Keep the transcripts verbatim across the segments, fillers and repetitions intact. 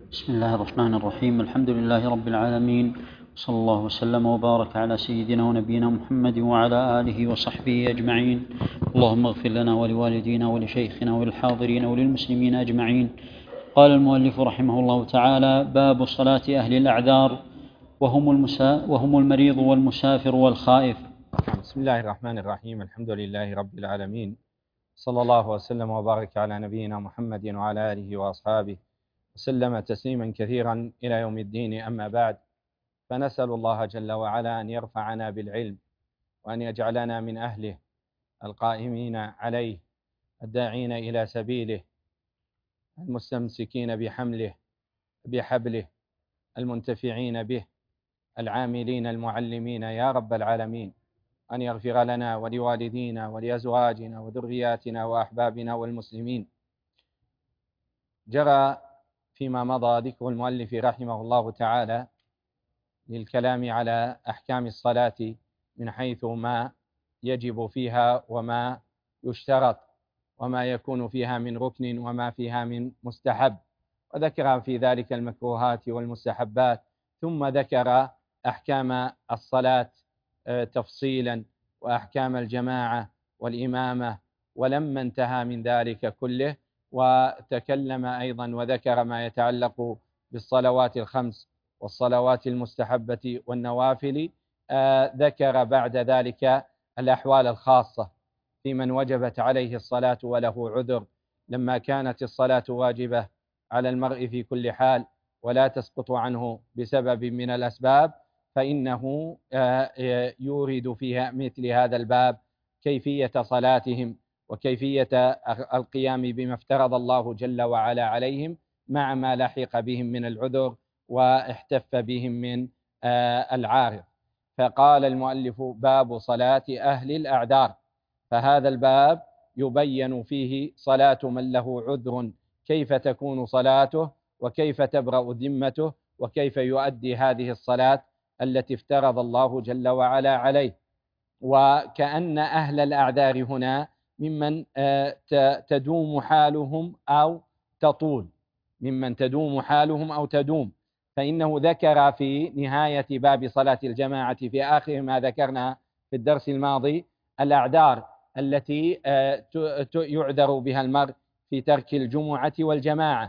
بسم الله الرحمن الرحيم. الحمد لله رب العالمين، صلى الله وسلم وبارك على سيدنا ونبينا محمد وعلى آله وصحبه أجمعين. اللهم اغفر لنا ولوالدينا ولشيخنا وللحاضرين وللمسلمين أجمعين. قال المؤلف رحمه الله تعالى: باب صلاة أهل الأعذار وهم, المسا وهم المريض والمسافر والخائف. بسم الله الرحمن الرحيم. الحمد لله رب العالمين، صلى الله وسلم وبارك على نبينا محمد وعلى آله وأصحابه وسلم تسليما كثيرا إلى يوم الدين. أما بعد، فنسأل الله جل وعلا أن يرفعنا بالعلم، وأن يجعلنا من أهله القائمين عليه، الداعين إلى سبيله، المستمسكين بحمله بحبله، المنتفعين به، العاملين المعلمين يا رب العالمين. أن يغفر لنا ولوالدينا ولأزواجنا وذرياتنا وأحبابنا والمسلمين. جرى فيما مضى ذكر المؤلف رحمه الله تعالى للكلام على أحكام الصلاة من حيث ما يجب فيها وما يشترط وما يكون فيها من ركن وما فيها من مستحب، وذكر في ذلك المكروهات والمستحبات، ثم ذكر أحكام الصلاة تفصيلا وأحكام الجماعة والإمامة. ولما انتهى من ذلك كله وتكلم أيضا وذكر ما يتعلق بالصلوات الخمس والصلوات المستحبة والنوافل، آه ذكر بعد ذلك الأحوال الخاصة في من وجبت عليه الصلاة وله عذر، لما كانت الصلاة واجبة على المرء في كل حال ولا تسقط عنه بسبب من الأسباب، فإنه يورد فيها مثل هذا الباب كيفية صلاتهم وكيفية القيام بما افترض الله جل وعلا عليهم مع ما لحق بهم من العذر واحتف بهم من العارض. فقال المؤلف: باب صلاة أهل الأعذار. فهذا الباب يبين فيه صلاة من له عذر، كيف تكون صلاته وكيف تبرأ ذمته وكيف يؤدي هذه الصلاة التي افترض الله جل وعلا عليه. وكأن أهل الأعذار هنا ممن تدوم حالهم أو تطول، ممن تدوم حالهم أو تدوم، فإنه ذكر في نهاية باب صلاة الجماعة في آخر ما ذكرنا في الدرس الماضي الأعذار التي يعذر بها المرء في ترك الجمعة والجماعة.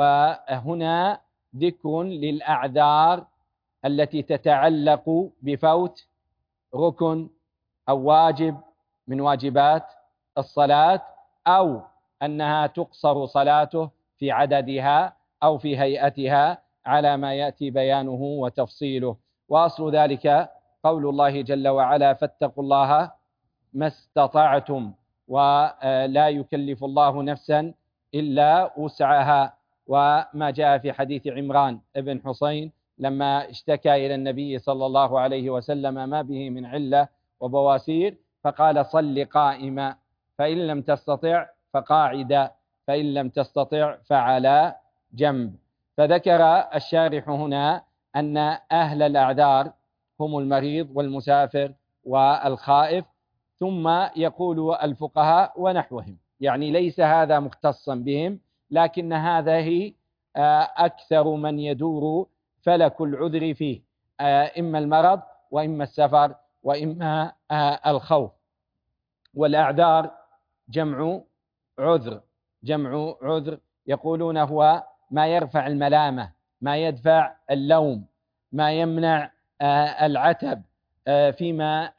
وهنا ذكر للأعذار التي تتعلق بفوت ركن أو واجب من واجبات الصلاة، أو أنها تقصر صلاته في عددها أو في هيئتها على ما يأتي بيانه وتفصيله. وأصل ذلك قول الله جل وعلا: فاتقوا الله ما استطعتم، ولا يكلف الله نفسا إلا وسعها. وما جاء في حديث عمران بن حسين لما اشتكى إلى النبي صلى الله عليه وسلم ما به من علة وبواسير، فقال: صل قائما، فإن لم تستطع فقاعدا، فإن لم تستطع فعلى جنب. فذكر الشارح هنا أن أهل الأعذار هم المريض والمسافر والخائف، ثم يقول الفقهاء ونحوهم، يعني ليس هذا مختصا بهم، لكن هذه أكثر من يدور فلك العذر فيه، إما المرض وإما السفر وإما الخوف. والأعذار جمع عذر، جمع عذر يقولون هو ما يرفع الملامة، ما يدفع اللوم، ما يمنع العتب فيما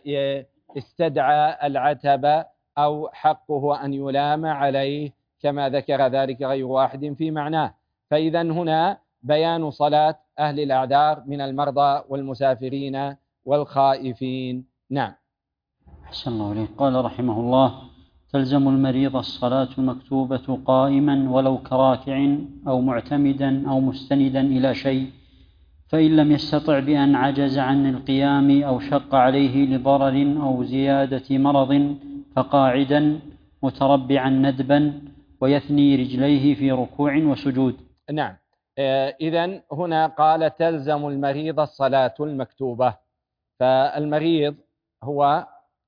استدعى العتب أو حقه أن يلام عليه، كما ذكر ذلك غير واحد في معناه. فإذا هنا بيان صلاة أهل الأعذار من المرضى والمسافرين والخائفين. نعم. أحسن الله عليك. قال رحمه الله: تلزم المريض الصلاة المكتوبة قائما ولو كراكع أو معتمدا أو مستندا إلى شيء، فإن لم يستطع بأن عجز عن القيام أو شق عليه لضرر أو زيادة مرض فقاعدا متربعا ندبا ويثني رجليه في ركوع وسجود. نعم. إذن هنا قال: تلزم المريض الصلاة المكتوبة. فالمريض هو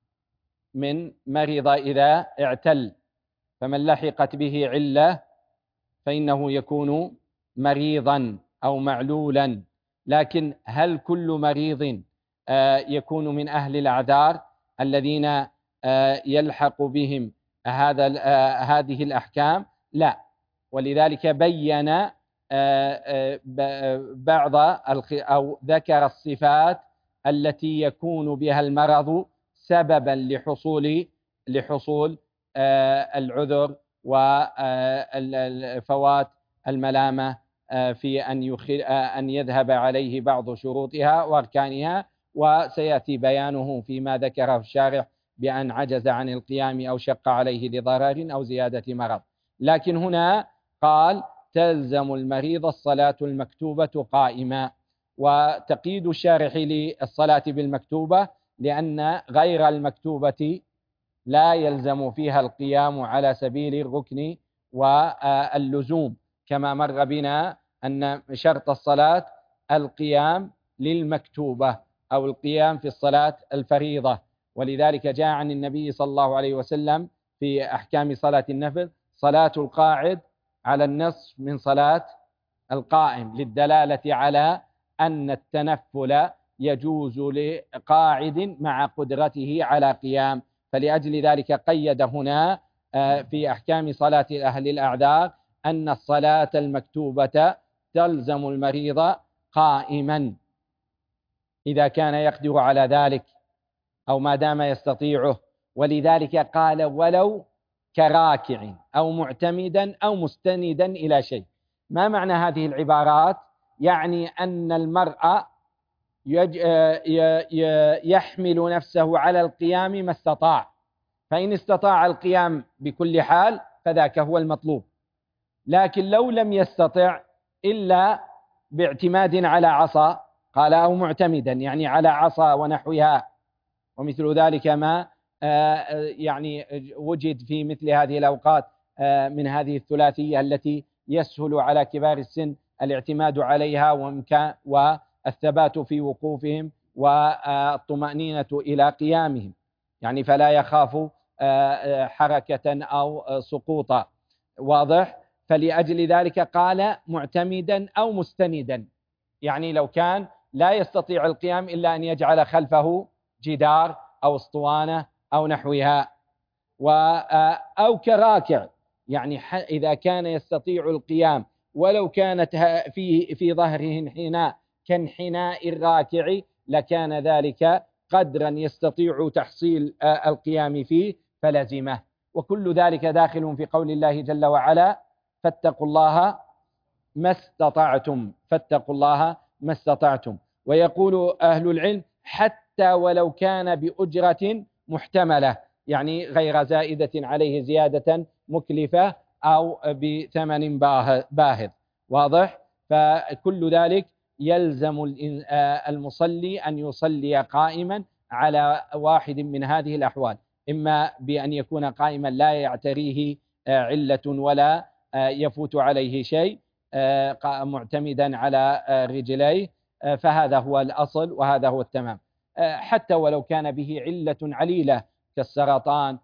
من مرض إذا اعتل، فمن لحقت به علة فإنه يكون مريضا أو معلولا، لكن هل كل مريض يكون من أهل الأعذار الذين يلحق بهم هذا هذه الأحكام؟ لا. ولذلك بين بعض أو ذكر الصفات التي يكون بها المرض سببا لحصول لحصول العذر وفوات الملامة في أن أن يذهب عليه بعض شروطها وأركانها، وسيأتي بيانه فيما ذكره الشارح بأن عجز عن القيام أو شق عليه لضرر أو زيادة مرض. لكن هنا قال تلزم المريض الصلاة المكتوبة قائما، وتقييد الشارح للصلاة بالمكتوبة لأن غير المكتوبة لا يلزم فيها القيام على سبيل الركن واللزوم، كما مر بنا أن شرط الصلاة القيام للمكتوبة أو القيام في الصلاة الفريضة. ولذلك جاء عن النبي صلى الله عليه وسلم في أحكام صلاة النفل صلاة القاعد على النصف من صلاة القائم، للدلالة على أن التنفل يجوز لقاعد مع قدرته على قيام، فلأجل ذلك قيد هنا في أحكام صلاة أهل الأعذار أن الصلاة المكتوبة تلزم المريض قائما إذا كان يقدر على ذلك أو ما دام يستطيعه. ولذلك قال ولو كراكع أو معتمدا أو مستندا إلى شيء. ما معنى هذه العبارات؟ يعني أن المرء يحمل نفسه على القيام ما استطاع، فإن استطاع القيام بكل حال فذاك هو المطلوب، لكن لو لم يستطع إلا باعتماد على عصا، قال أو معتمدا يعني على عصا ونحوها، ومثل ذلك ما يعني وجد في مثل هذه الأوقات من هذه الثلاثية التي يسهل على كبار السن الاعتماد عليها وإمكان والثبات في وقوفهم والطمأنينة إلى قيامهم، يعني فلا يخاف حركة أو سقوطا. واضح؟ فلأجل ذلك قال معتمدا أو مستندا، يعني لو كان لا يستطيع القيام إلا أن يجعل خلفه جدار أو اسطوانة أو نحوها، أو كراكع، يعني إذا كان يستطيع القيام ولو كانت في في ظهره انحناء كانحناء الراكع لكان ذلك قدرا يستطيع تحصيل القيام فيه فلزمه. وكل ذلك داخل في قول الله جل وعلا فاتقوا الله ما استطعتم، فاتقوا الله ما استطعتم. ويقول أهل العلم حتى ولو كان بأجرة محتملة، يعني غير زائدة عليه زيادة مكلفة أو بثمن باهظ. واضح؟ فكل ذلك يلزم المصلي أن يصلي قائما على واحد من هذه الأحوال، إما بأن يكون قائما لا يعتريه علة ولا يفوت عليه شيء، معتمدا على رجليه، فهذا هو الأصل وهذا هو التمام. حتى ولو كان به علة عليلة كالسرطان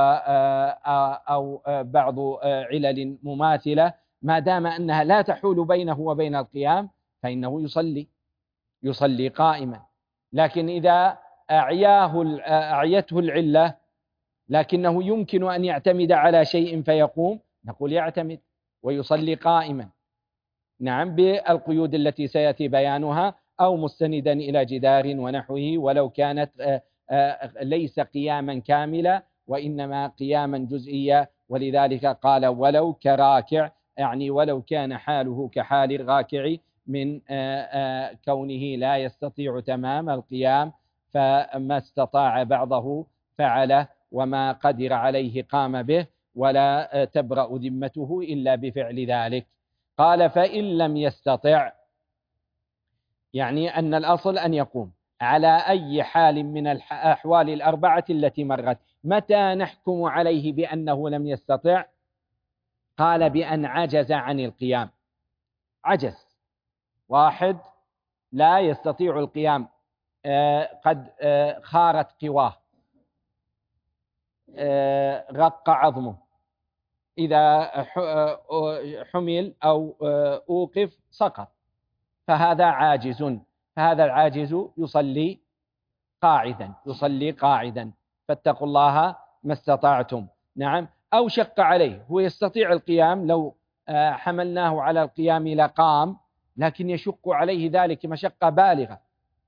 أو بعض علل مماثلة، ما دام أنها لا تحول بينه وبين القيام فإنه يصلي يصلي قائما. لكن إذا أعياه أعيته العلة لكنه يمكن أن يعتمد على شيء فيقوم، نقول يعتمد ويصلي قائما، نعم، بالقيود التي سيأتي بيانها، أو مستندا إلى جدار ونحوه، ولو كانت ليس قياما كاملا وإنما قياما جزئيا. ولذلك قال ولو كراكع، يعني ولو كان حاله كحال الراكع من كونه لا يستطيع تمام القيام، فما استطاع بعضه فعله وما قدر عليه قام به، ولا تبرأ ذمته إلا بفعل ذلك. قال فإن لم يستطع، يعني أن الأصل أن يقوم على أي حال من الأحوال الأربعة التي مرت. متى نحكم عليه بأنه لم يستطع؟ قال بأن عجز عن القيام. عجز، واحد لا يستطيع القيام، قد خارت قواه، رق عظمه، إذا حمل أو أوقف سقط، فهذا عاجز، فهذا العاجز يصلي قاعدا يصلي قاعدا فاتقوا الله ما استطعتم. نعم. أو شق عليه، هو يستطيع القيام، لو حملناه على القيام لقام، لكن يشق عليه ذلك مشقة بالغة،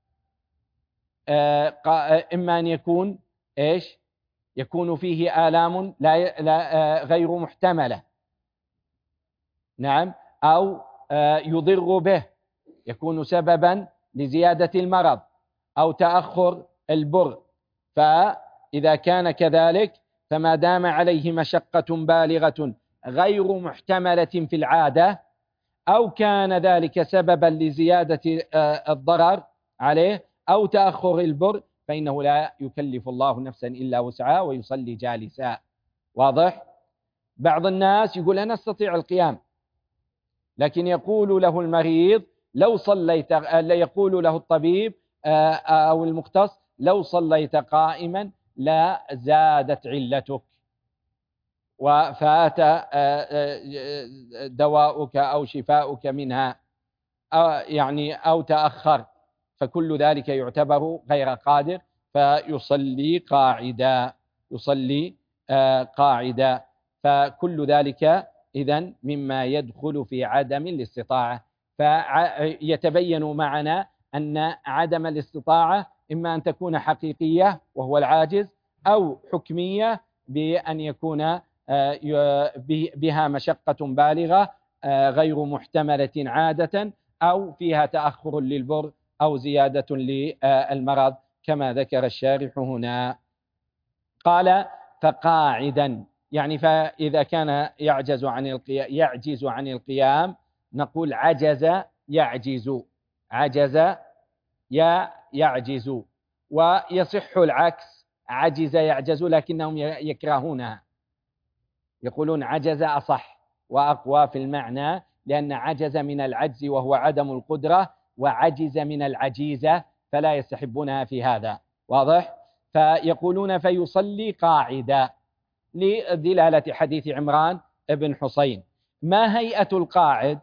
إما أن يكون إيش يكون فيه آلام لا لا غير محتملة، نعم، أو يضر به، يكون سببا لزيادة المرض أو تأخر البر. فإذا كان كذلك، فما دام عليه مشقة بالغة غير محتملة في العادة، أو كان ذلك سببا لزيادة الضرر عليه أو تأخر البر، فإنه لا يكلف الله نفسا إلا وسعها ويصلي جالسا. واضح؟ بعض الناس يقول أنا أستطيع القيام، لكن يقول له المريض لو صليت، يقول له الطبيب أو المختص لو صليت قائما لا زادت علتك وفات دواؤك أو شفاؤك منها، يعني أو تأخر، فكل ذلك يعتبر غير قادر، فيصلي قاعدا يصلي قاعدا فكل ذلك إذن مما يدخل في عدم الاستطاعة. فيتبين معنا أن عدم الاستطاعة إما أن تكون حقيقية وهو العاجز، أو حكمية بأن يكون بها مشقة بالغة غير محتملة عادة، أو فيها تأخر للبر أو زيادة للمرض كما ذكر الشارح هنا. قال فقاعدا، يعني فإذا كان يعجز عن القيام يعجز عن القيام نقول عجز يعجز عجز يعجز. ويصح العكس، عجز يعجز، لكنهم يكرهونها، يقولون عجز أصح وأقوى في المعنى، لأن عجز من العجز وهو عدم القدرة، وعجز من العجيزة، فلا يستحبونها في هذا. واضح؟ فيقولون فيصلي قاعدا لدلالة حديث عمران بن حسين. ما هيئة القاعد؟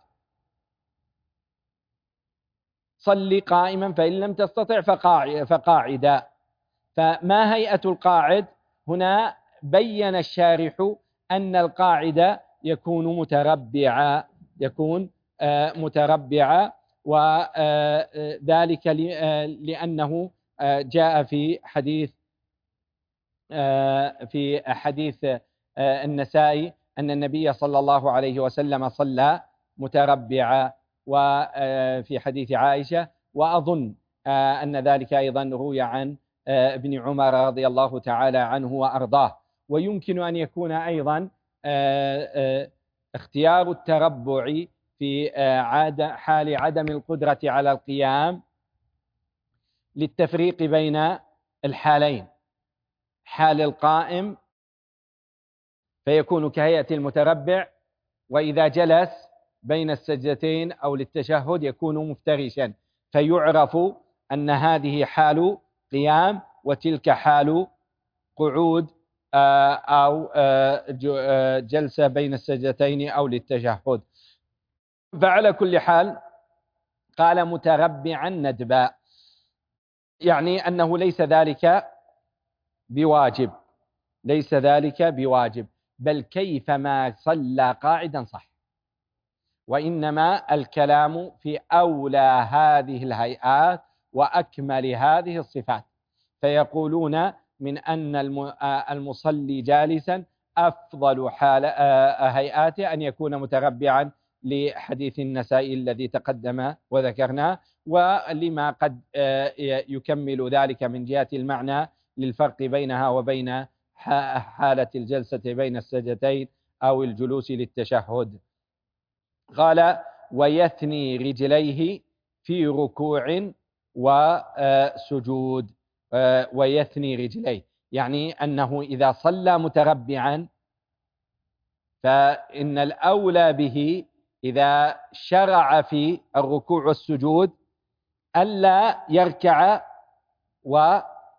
صلي قائما فإن لم تستطع فقاعدا. فما هيئة القاعد؟ هنا بين الشارح أن القاعد يكون متربعا يكون متربعا وذلك لأنه جاء في حديث في حديث النسائي أن النبي صلى الله عليه وسلم صلى متربعا، وفي حديث عائشة، وأظن أن ذلك أيضا روي عن ابن عمر رضي الله تعالى عنه وأرضاه. ويمكن أن يكون أيضا اختيار التربع في حال عدم القدرة على القيام للتفريق بين الحالين، حال القائم فيكون كهيئة المتربع، وإذا جلس بين السجدتين أو للتشهد يكون مفترشا، فيعرف أن هذه حال قيام وتلك حال قعود أو جلسة بين السجدتين أو للتشهد. فعلى كل حال قال متربعا ندبا، يعني أنه ليس ذلك بواجب ليس ذلك بواجب بل كيفما صلى قاعدا صح، وإنما الكلام في أولى هذه الهيئات وأكمل هذه الصفات. فيقولون من أن المصلي جالسا أفضل حال هيئاته أن يكون متربعا لحديث النسائي الذي تقدم وذكرناه، ولما قد يكمل ذلك من جهة المعنى للفرق بينها وبين حالة الجلسة بين السجدتين أو الجلوس للتشهد. قال ويثني رجليه في ركوع وسجود. ويثني رجليه يعني أنه إذا صلى متربعا فإن الأولى به إذا شرع في الركوع والسجود ألا يركع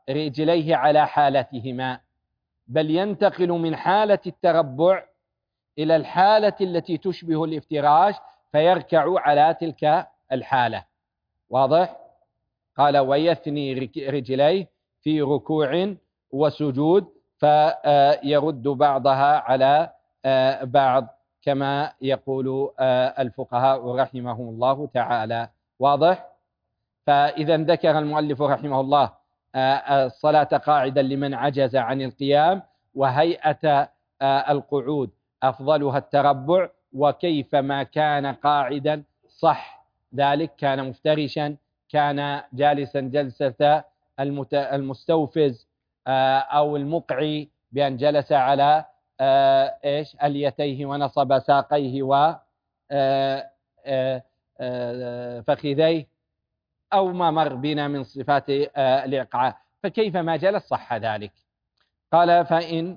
ورجليه على حالتهما، بل ينتقل من حالة التربع إلى الحالة التي تشبه الافتراش فيركع على تلك الحالة. واضح؟ قال ويثني رجليه في ركوع وسجود فيرد بعضها على بعض كما يقول الفقهاء رحمهم الله تعالى. واضح؟ فإذا ذكر المؤلف رحمه الله الصلاة قاعدا لمن عجز عن القيام، وهيئة القعود أفضلها التربع، وكيف ما كان قاعدا صح ذلك، كان مفترشا، كان جالسا جلسة المستوفز أو المقعي بأن جلس على إيش اليتيه ونصب ساقيه وفخذيه أو ما مر بنا من صفات الإقعاء، فكيف ما جلس صح ذلك. قال فإن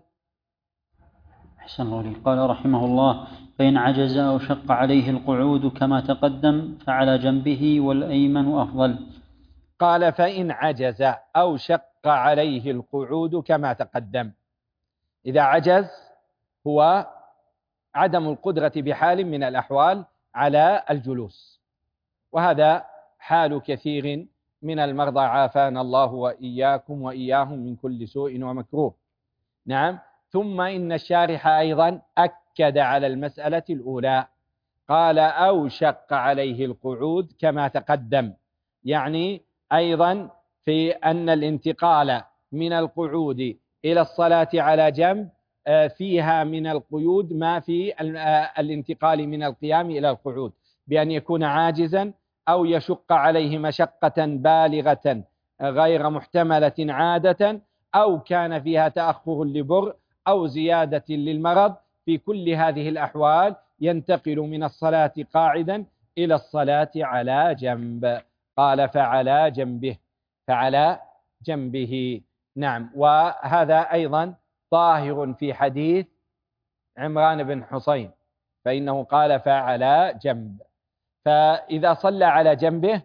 أحسن الله عليك. قال رحمه الله فإن عجز أو شق عليه القعود كما تقدم فعلى جنبه والأيمن أفضل. قال فإن عجز أو شق عليه القعود كما تقدم. إذا عجز هو عدم القدرة بحال من الأحوال على الجلوس، وهذا حال كثير من المرضى عافانا الله وإياكم وإياهم من كل سوء ومكروه. نعم. ثم إن الشارح أيضا أكد على المسألة الأولى، قال أو شق عليه القعود كما تقدم، يعني أيضا في أن الانتقال من القعود إلى الصلاة على جنب فيها من القيود ما في الانتقال من القيام إلى القعود، بأن يكون عاجزا أو يشق عليه مشقة بالغة غير محتملة عادة، أو كان فيها تأخر لبر أو زيادة للمرض. في كل هذه الأحوال ينتقل من الصلاة قاعدا إلى الصلاة على جنب. قال فعلى جنبه، فعلى جنبه. نعم. وهذا أيضا ظاهر في حديث عمران بن حصين، فإنه قال فعلى جنب. فإذا صلى على جنبه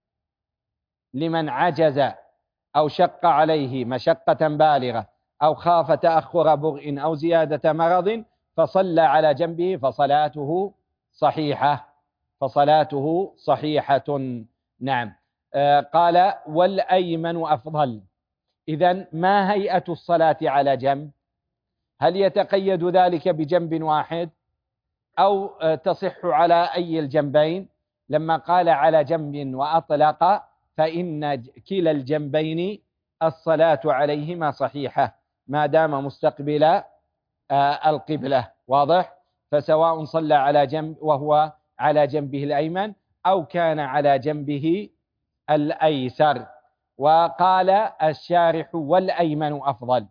لمن عجز أو شق عليه مشقة بالغة أو خاف تأخر برء أو زيادة مرض فصلى على جنبه فصلاته صحيحة، فصلاته صحيحة. نعم. آه قال والأيمن أفضل. إذن ما هيئة الصلاة على جنب؟ هل يتقيد ذلك بجنب واحد أو تصح على أي الجنبين؟ لما قال على جنب وأطلق فإن كلا الجنبين الصلاة عليهما صحيحة ما دام مستقبل القبلة. واضح؟ فسواء صلى على جنب وهو على جنبه الأيمن أو كان على جنبه الأيسر. وقال الشارح والأيمن أفضل.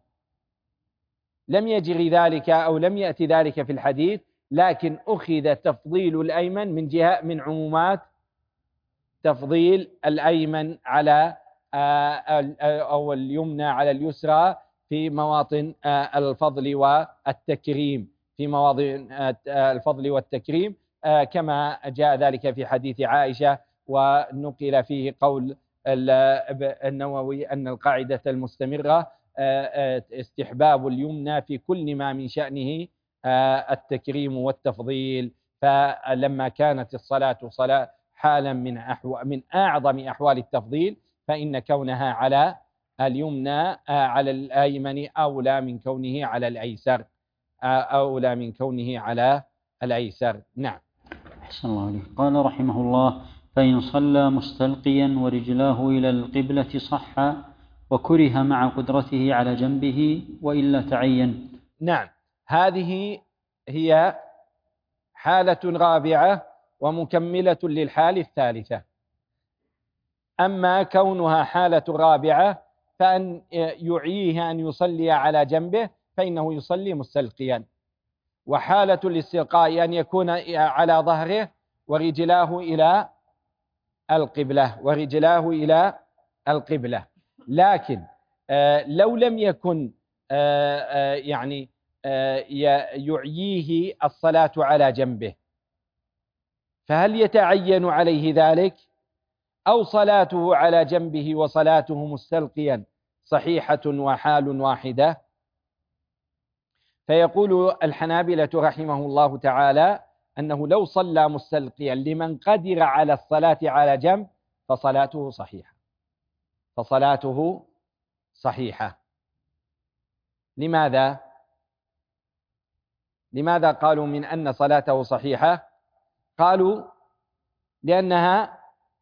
لم يجري ذلك أو لم يأتي ذلك في الحديث، لكن أخذ تفضيل الأيمن من جهة من عمومات تفضيل الأيمن على أو اليمنى على اليسرى في مواطن الفضل والتكريم، في مواضع الفضل والتكريم كما جاء ذلك في حديث عائشة، ونقل فيه قول النووي أن القاعدة المستمرة استحباب اليمنى في كل ما من شأنه التكريم والتفضيل. فلما كانت الصلاة صلاة حالا من أحو... من أعظم أحوال التفضيل، فإن كونها على اليمنى على الأيمن أولى من كونه على الأيسر، أولى من كونه على الأيسر. نعم. أحسن الله عليك. قال رحمه الله فإن صلى مستلقيا ورجلاه إلى القبلة صح، وكره مع قدرته على جنبه وإلا تعين. نعم. هذه هي حالة رابعة ومكملة للحال الثالثة. أما كونها حالة رابعة فأن يعيه أن يصلي على جنبه فإنه يصلي مستلقيا. وحالة الاستلقاء أن يكون على ظهره ورجلاه إلى القبلة، ورجلاه إلى القبلة. لكن لو لم يكن يعني يعييه الصلاة على جنبه فهل يتعين عليه ذلك، أو صلاته على جنبه وصلاته مستلقيا صحيحة وحال واحدة؟ فيقول الحنابلة رحمه الله تعالى أنه لو صلى مستلقيا لمن قدر على الصلاة على جنب فصلاته صحيحة، فصلاته صحيحة. لماذا؟ لماذا قالوا من أن صلاته صحيحة؟ قالوا لأنها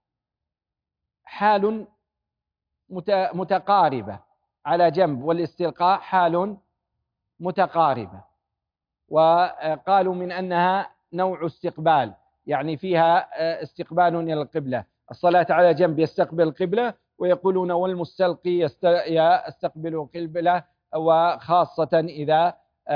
حال متقاربة على جنب، والاستلقاء حال متقاربة، وقالوا من أنها نوع استقبال، يعني فيها استقبال إلى القبلة. الصلاة على جنب يستقبل القبلة، ويقولون والمستلقي يستقبل القبلة، وخاصة إذا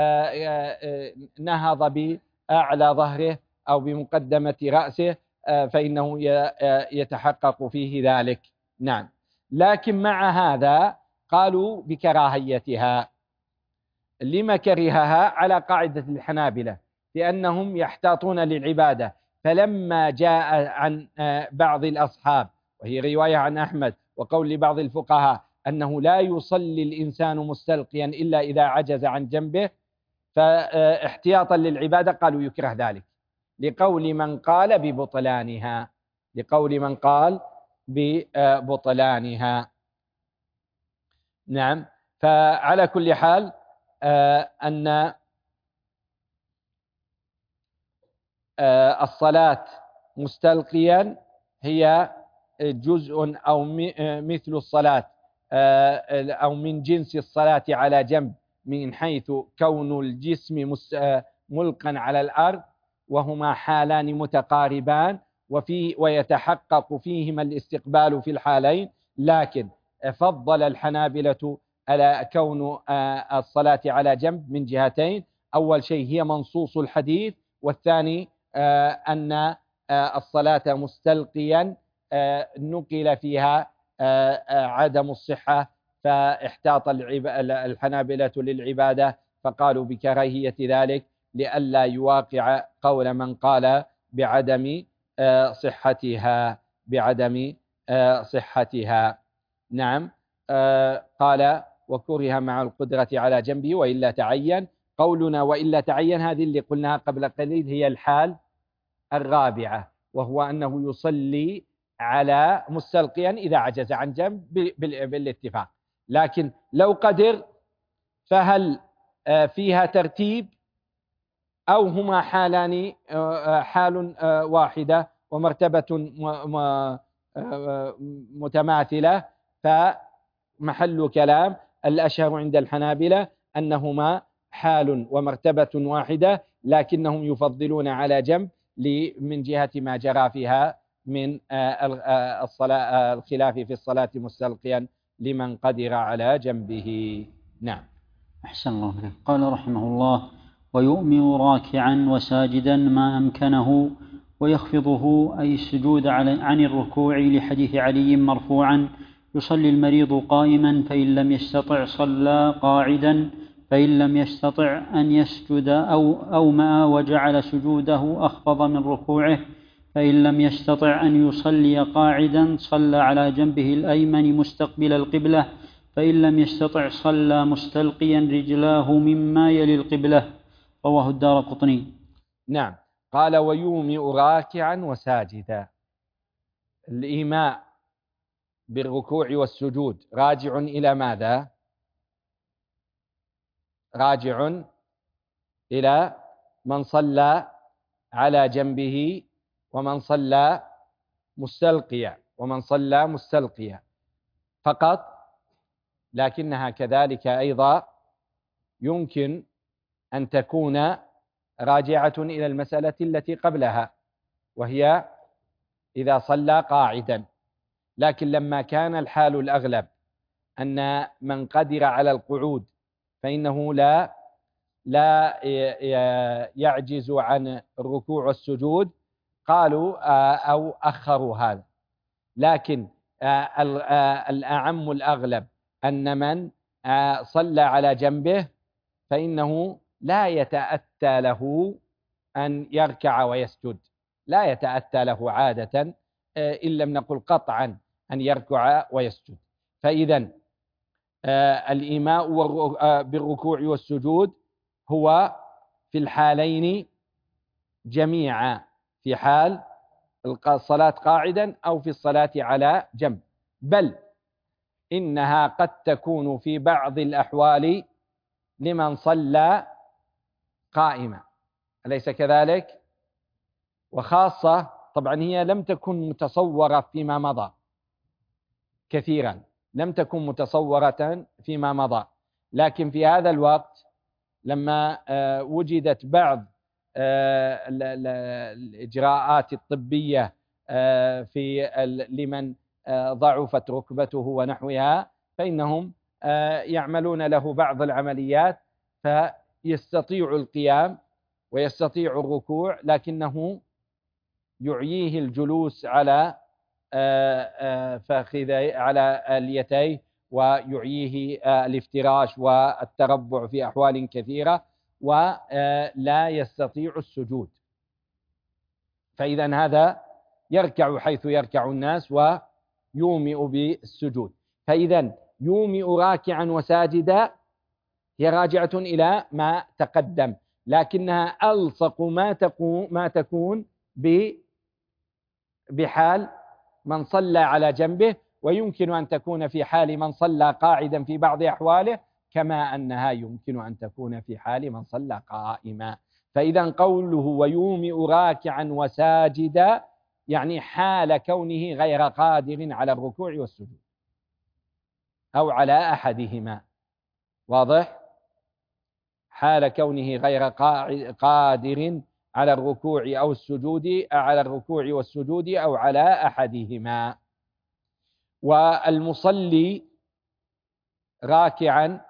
نهض بأعلى ظهره أو بمقدمة رأسه فإنه يتحقق فيه ذلك. نعم. لكن مع هذا قالوا بكراهيتها. لما كرهها؟ على قاعدة الحنابلة، لأنهم يحتاطون للعبادة. فلما جاء عن بعض الأصحاب، وهي رواية عن أحمد وقول لبعض الفقهاء أنه لا يصلي الإنسان مستلقيا إلا إذا عجز عن جنبه، فاحتياطا للعبادة قالوا يكره ذلك، لقول من قال ببطلانها، لقول من قال ببطلانها. نعم. فعلى كل حال أن الصلاة مستلقيا هي جزء أو مثل الصلاة أو من جنس الصلاة على جنب، من حيث كون الجسم ملقا على الأرض، وهما حالان متقاربان وفي ويتحقق فيهما الاستقبال في الحالين. لكن فضل الحنابلة على كون الصلاة على جنب من جهتين: أول شيء هي منصوص الحديث، والثاني أن الصلاة مستلقيا نقل فيها عدم الصحة، فاحتاط الحنابلة للعبادة فقالوا بكراهية ذلك لئلا يواقع قول من قال بعدم صحتها، بعدم صحتها. نعم. قال وكره مع القدرة على جنبه وإلا تعين. قولنا وإلا تعين هذه اللي قلناها قبل قليل هي الحال الرابعة، وهو أنه يصلي على مستلقيا إذا عجز عن جنب بالاتفاق. لكن لو قدر فهل فيها ترتيب أو هما حالان، حال واحدة ومرتبة متماثلة؟ فمحل كلام الأشهر عند الحنابلة أنهما حال ومرتبة واحدة، لكنهم يفضلون على جنب من جهة ما جرى فيها من الصلاة الخلاف في الصلاة مستلقيا لمن قدر على جنبه. نعم. أحسن الله إليك. قال رحمه الله: ويؤمن راكعا وساجدا ما أمكنه، ويخفضه أي السجود عن الركوع، لحديث علي مرفوعا: يصلي المريض قائما فإن لم يستطع صلى قاعدا، فإن لم يستطع أن يسجد أو أومأ وجعل سجوده أخفض من ركوعه، فإن لم يستطع أن يصلي قاعدا صلى على جنبه الأيمن مستقبل القبلة، فإن لم يستطع صلى مستلقيا رجلاه مما يلي القبلة. رواه الدارقطني. نعم. قال ويومئ راكعا وساجدا. الإيماء بالركوع والسجود راجع إلى ماذا؟ راجع إلى من صلى على جنبه ومن صلى مستلقيا ومن صلى مستلقيا فقط، لكنها كذلك أيضا يمكن أن تكون راجعة إلى المسألة التي قبلها، وهي إذا صلى قاعدا. لكن لما كان الحال الأغلب أن من قدر على القعود فإنه لا لا يعجز عن الركوع والسجود، قالوا أو أخروا هذا. لكن الأعم الأغلب أن من صلى على جنبه فإنه لا يتأتى له أن يركع ويسجد، لا يتأتى له عادة إن لم نقل قطعا أن يركع ويسجد. فإذا الإيماء بالركوع والسجود هو في الحالين جميعا، في حال الصلاة قاعدا أو في الصلاة على جنب، بل إنها قد تكون في بعض الأحوال لمن صلى قائما، أليس كذلك؟ وخاصة طبعا هي لم تكن متصورة فيما مضى كثيرا، لم تكن متصورة فيما مضى، لكن في هذا الوقت لما وجدت بعض الإجراءات الطبية في لمن ضعفت ركبته ونحوها، فإنهم يعملون له بعض العمليات فيستطيع القيام ويستطيع الركوع، لكنه يعييه الجلوس على فخذي على اليتيه، ويعيه الافتراش والتربع في أحوال كثيرة، ولا يستطيع السجود. فإذا هذا يركع حيث يركع الناس ويومئ بالسجود. فإذا يومئ راكعا وساجدا هي راجعة إلى ما تقدم، لكنها ألصق ما تكون ما تكون بحال من صلى على جنبه، ويمكن أن تكون في حال من صلى قاعدا في بعض أحواله، كما أنها يمكن أن تكون في حال من صلى قائما. فإذا قوله ويومئ راكعا وساجدا يعني حال كونه غير قادر على الركوع والسجود أو على أحدهما، واضح؟ حال كونه غير قادر على الركوع أو السجود، على الركوع والسجود أو على أحدهما. والمصلي راكعا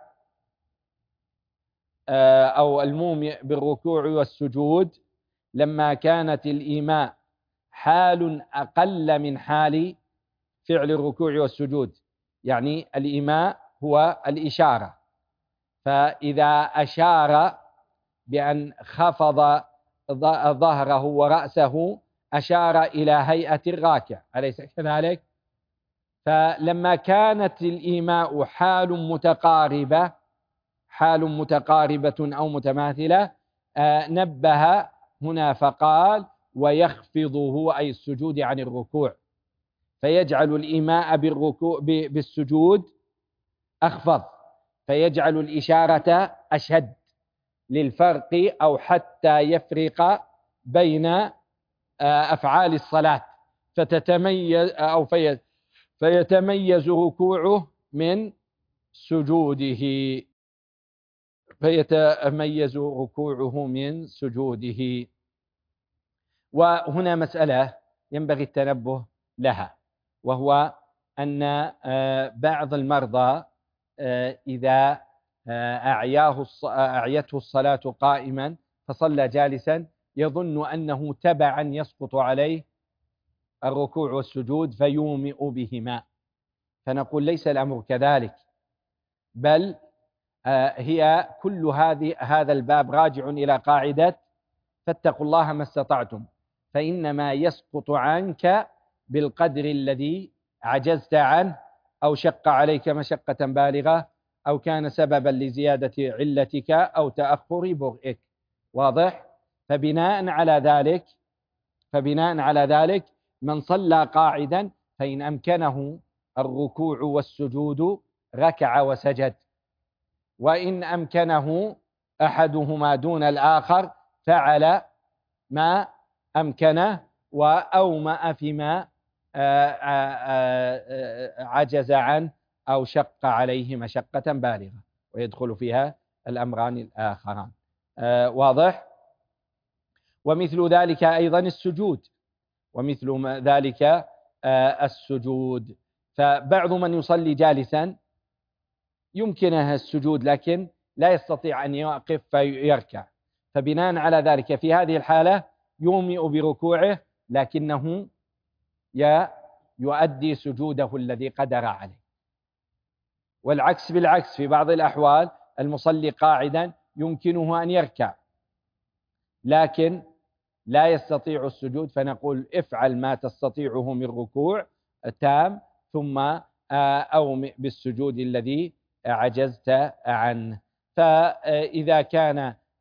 أو المومئ بالركوع والسجود لما كانت الإيماء حال أقل من حال فعل الركوع والسجود، يعني الإيماء هو الإشارة، فإذا أشار بأن خفض ظهره ورأسه أشار إلى هيئة الراكع، أليس كذلك؟ فلما كانت الإيماء حال متقاربة حال متقاربة أو متماثلة نبه هنا فقال ويخفضه أي السجود عن الركوع، فيجعل الإيماء بالركوع بالسجود أخفض، فيجعل الإشارة أشد للفرق أو حتى يفرق بين أفعال الصلاة، فتتميز أو في فيتميز ركوعه من سجوده فيتميز ركوعه من سجوده. وهنا مسألة ينبغي التنبه لها، وهو أن بعض المرضى إذا أعياه أعيته الصلاة قائما فصلى جالسا يظن أنه تبعا يسقط عليه الركوع والسجود فيومئ بهما، فنقول ليس الأمر كذلك، بل هي كل هذه هذا الباب راجع إلى قاعدة فاتقوا الله ما استطعتم، فإنما يسقط عنك بالقدر الذي عجزت عنه أو شق عليك مشقة بالغة أو كان سببا لزيادة علتك أو تأخر برئك، واضح؟ فبناء على ذلك فبناء على ذلك من صلى قاعدا فإن أمكنه الركوع والسجود ركع وسجد، وإن أمكنه أحدهما دون الآخر فعل ما أمكنه وأومأ فيما عجز عنه أو شق عليه مشقة بالغة، ويدخل فيها الأمران الآخران، واضح؟ ومثل ذلك أيضا السجود ومثل ذلك السجود فبعض من يصلي جالسا يمكنه السجود لكن لا يستطيع أن يقف فيركع، فبناء على ذلك في هذه الحالة يومئ بركوعه لكنه يؤدي سجوده الذي قدر عليه. والعكس بالعكس، في بعض الأحوال المصلي قاعدا يمكنه أن يركع لكن لا يستطيع السجود، فنقول افعل ما تستطيعه من ركوع تام ثم أومئ بالسجود الذي عجزت عنه. فإذا كان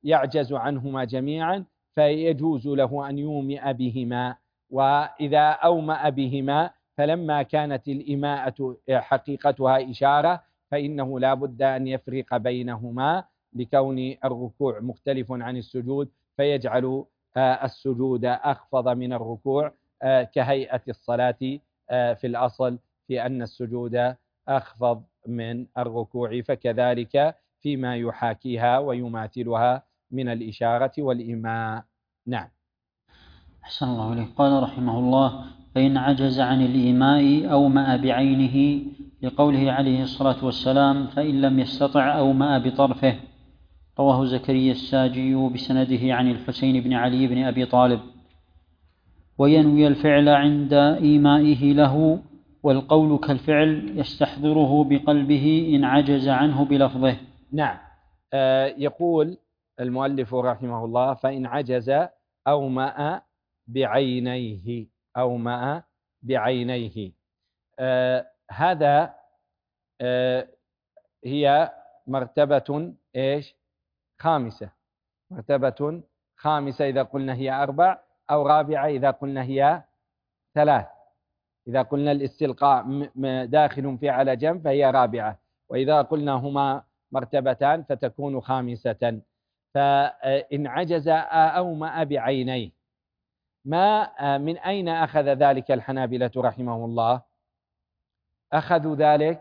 يعجز عنهما جميعا فيجوز له أن يومئ بهما. وإذا أومأ بهما فلما كانت الإيماءة حقيقتها إشارة فإنه لا بد أن يفرق بينهما لكون الركوع مختلف عن السجود، فيجعل السجود أخفض من الركوع كهيئة الصلاة في الأصل في أن السجود أخفض من الركوع، فكذلك فيما يحاكيها ويماثلها من الإشارة والإيماء. نعم. أحسن الله إليك. قال رحمه الله: فإن عجز عن الإيماء أومأ بعينه، لقوله عليه الصلاة والسلام: فإن لم يستطع أومأ بطرفه. رواه زكريا الساجي بسنده عن الحسين بن علي بن أبي طالب. وينوي الفعل عند إيمائه له، والقول كالفعل يستحضره بقلبه إن عجز عنه بلفظه. نعم. آه يقول المؤلف رحمه الله: فإن عجز أومأ بعينيه، أومأ بعينيه. آه هذا آه هي مرتبة إيش؟ خامسة، مرتبة خامسة إذا قلنا هي أربع، أو رابعة إذا قلنا هي ثلاث. إذا قلنا الاستلقاء داخل في على جنب فهي رابعة، وإذا قلنا هما مرتبتان فتكون خامسة. فإن عجز أومأ بعينيه، ما من أين أخذ ذلك الحنابلة رحمه الله؟ أخذوا ذلك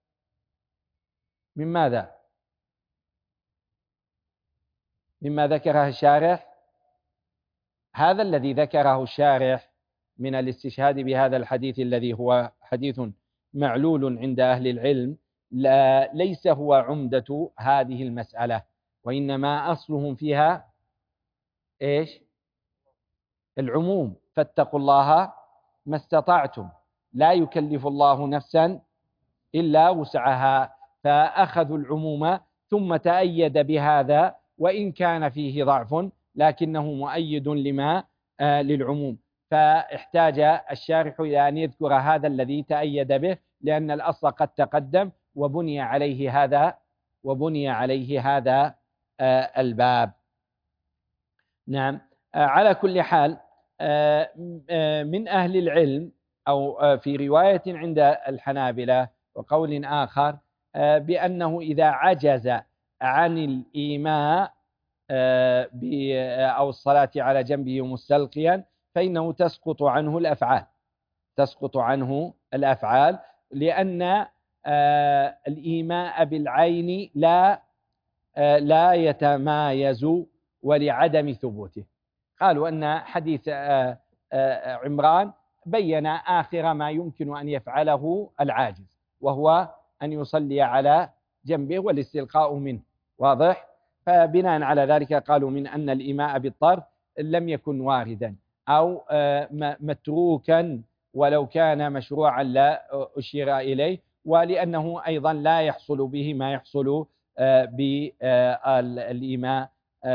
من ماذا؟ مما ذكره الشارح. هذا الذي ذكره الشارح من الاستشهاد بهذا الحديث الذي هو حديث معلول عند أهل العلم، لا ليس هو عمدة هذه المسألة، وإنما أصلهم فيها إيش؟ العموم. فاتقوا الله ما استطعتم، لا يكلف الله نفسا إلا وسعها. فأخذوا العموم ثم تأيد بهذا، وإن كان فيه ضعف لكنه مؤيد لما آه للعموم. فاحتاج الشارح إلى أن يذكر هذا الذي تأيد به، لأن الأصل قد تقدم وبني عليه هذا وبني عليه هذا آه الباب. نعم. آه على كل حال، آه آه من أهل العلم أو آه في رواية عند الحنابلة وقول آخر آه بأنه إذا عجز عن الإيماء آه أو الصلاة على جنبه مستلقيا فإنه تسقط عنه الأفعال، تسقط عنه الأفعال، لأن آه الإيماء بالعين لا آه لا يتمايز ولعدم ثبوته. قالوا أن حديث آه آه عمران بين آخر ما يمكن أن يفعله العاجز، وهو أن يصلي على جنبه والاستلقاء منه. واضح؟ فبناء على ذلك قالوا من أن الإيماء بالطرف لم يكن واردا أو متروكا ولو كان مشروعا لا أشير إليه، ولأنه أيضا لا يحصل به ما يحصل بالإيماء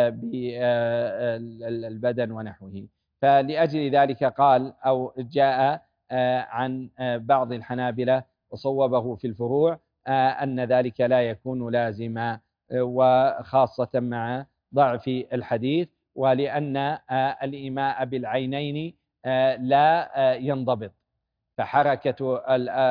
بالبدن ونحوه. فلأجل ذلك قال أو جاء عن بعض الحنابلة وصوبه في الفروع أن ذلك لا يكون لازما، وخاصة مع ضعف الحديث، ولأن الإيماء بالعينين لا ينضبط، فحركة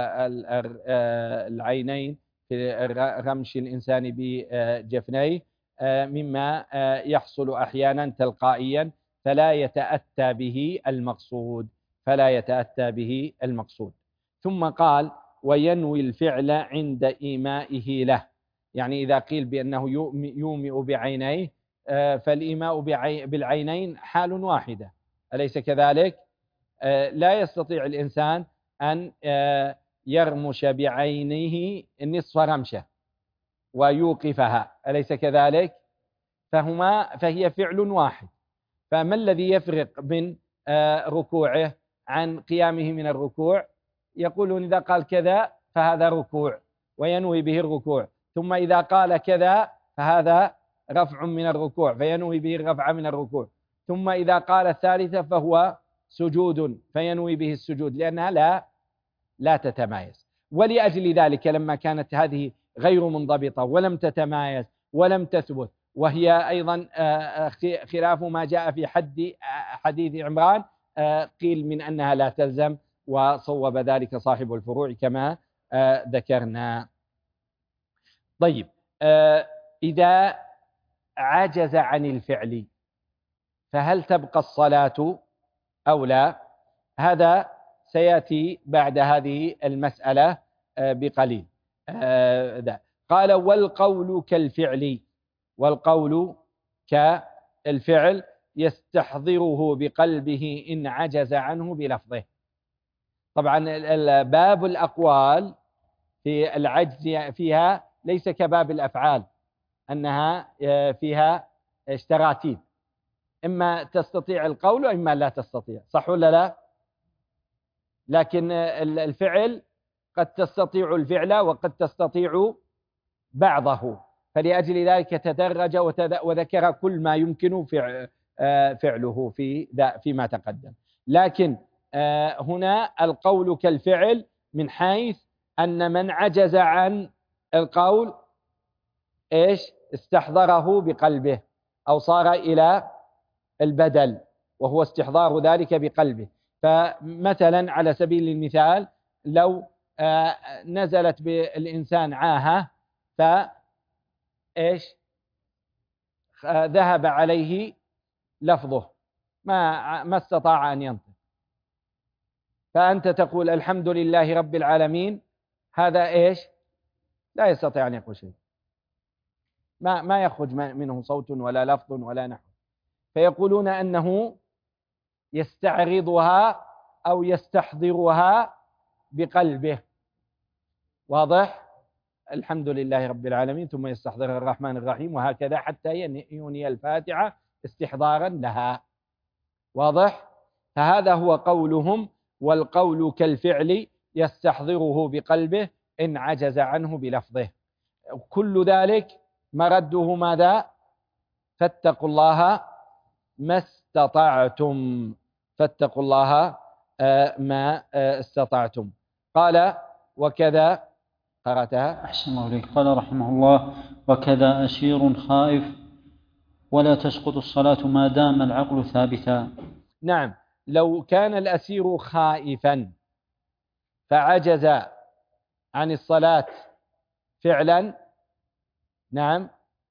العينين في رمش الإنسان بجفنيه مما يحصل أحيانا تلقائيا فلا يتأتى به المقصود فلا يتأتى به المقصود. ثم قال: وينوي الفعل عند إيمائه له. يعني إذا قيل بأنه يومئ بعينيه فالإيماء بالعينين حال واحدة، أليس كذلك؟ لا يستطيع الإنسان أن يرمش بعينه نصف رمشة ويوقفها، أليس كذلك؟ فهما فهي فعل واحد. فما الذي يفرق من ركوعه عن قيامه من الركوع؟ يقولون إذا قال كذا فهذا ركوع وينوي به الركوع، ثم إذا قال كذا فهذا رفع من الركوع فينوي به الرفع من الركوع، ثم إذا قال الثالثة فهو سجود فينوي به السجود، لأنها لا لا تتمايز. ولأجل ذلك لما كانت هذه غير منضبطة ولم تتمايز ولم تثبت وهي أيضا خلاف ما جاء في حد حديث عمران، قيل من أنها لا تلزم، وصوب ذلك صاحب الفروع كما ذكرنا. طيب، إذا عجز عن الفعل فهل تبقى الصلاة أو لا؟ هذا سيأتي بعد هذه المسألة بقليل. قال: والقول كالفعل، والقول كالفعل يستحضره بقلبه إن عجز عنه بلفظه. طبعا باب الأقوال في العجز فيها ليس كباب الأفعال، أنها فيها اشتراتيب، إما تستطيع القول وإما لا تستطيع، صح ولا لا؟ لكن الفعل قد تستطيع الفعل وقد تستطيع بعضه، فلأجل ذلك تدرج وذكر كل ما يمكن فعله في فيما تقدم. لكن هنا القول كالفعل من حيث أن من عجز عن القول إيش؟ استحضره بقلبه أو صار إلى البدل، وهو استحضار ذلك بقلبه. فمثلا على سبيل المثال لو نزلت بالإنسان عاهة فإيش؟ ذهب عليه لفظه، ما ما استطاع أن ينطق، فأنت تقول الحمد لله رب العالمين، هذا إيش؟ لا يستطيع أن يقول شيء، ما ما يخرج منه صوت ولا لفظ ولا نحو، فيقولون أنه يستعرضها أو يستحضرها بقلبه. واضح؟ الحمد لله رب العالمين ثم يستحضر الرحمن الرحيم، وهكذا حتى ينهي الفاتحة استحضارا لها. واضح؟ فهذا هو قولهم: والقول كالفعل يستحضره بقلبه إن عجز عنه بلفظه. كل ذلك مرده ماذا؟ فاتقوا الله ما استطعتم، فاتقوا الله ما استطعتم. قال: وكذا قرأتها. أحسن الله إليك. قال رحمه الله: وكذا أسير خائف ولا تسقط الصلاة ما دام العقل ثابتا. نعم، لو كان الأسير خائفا فعجز عن الصلاة فعلا، نعم،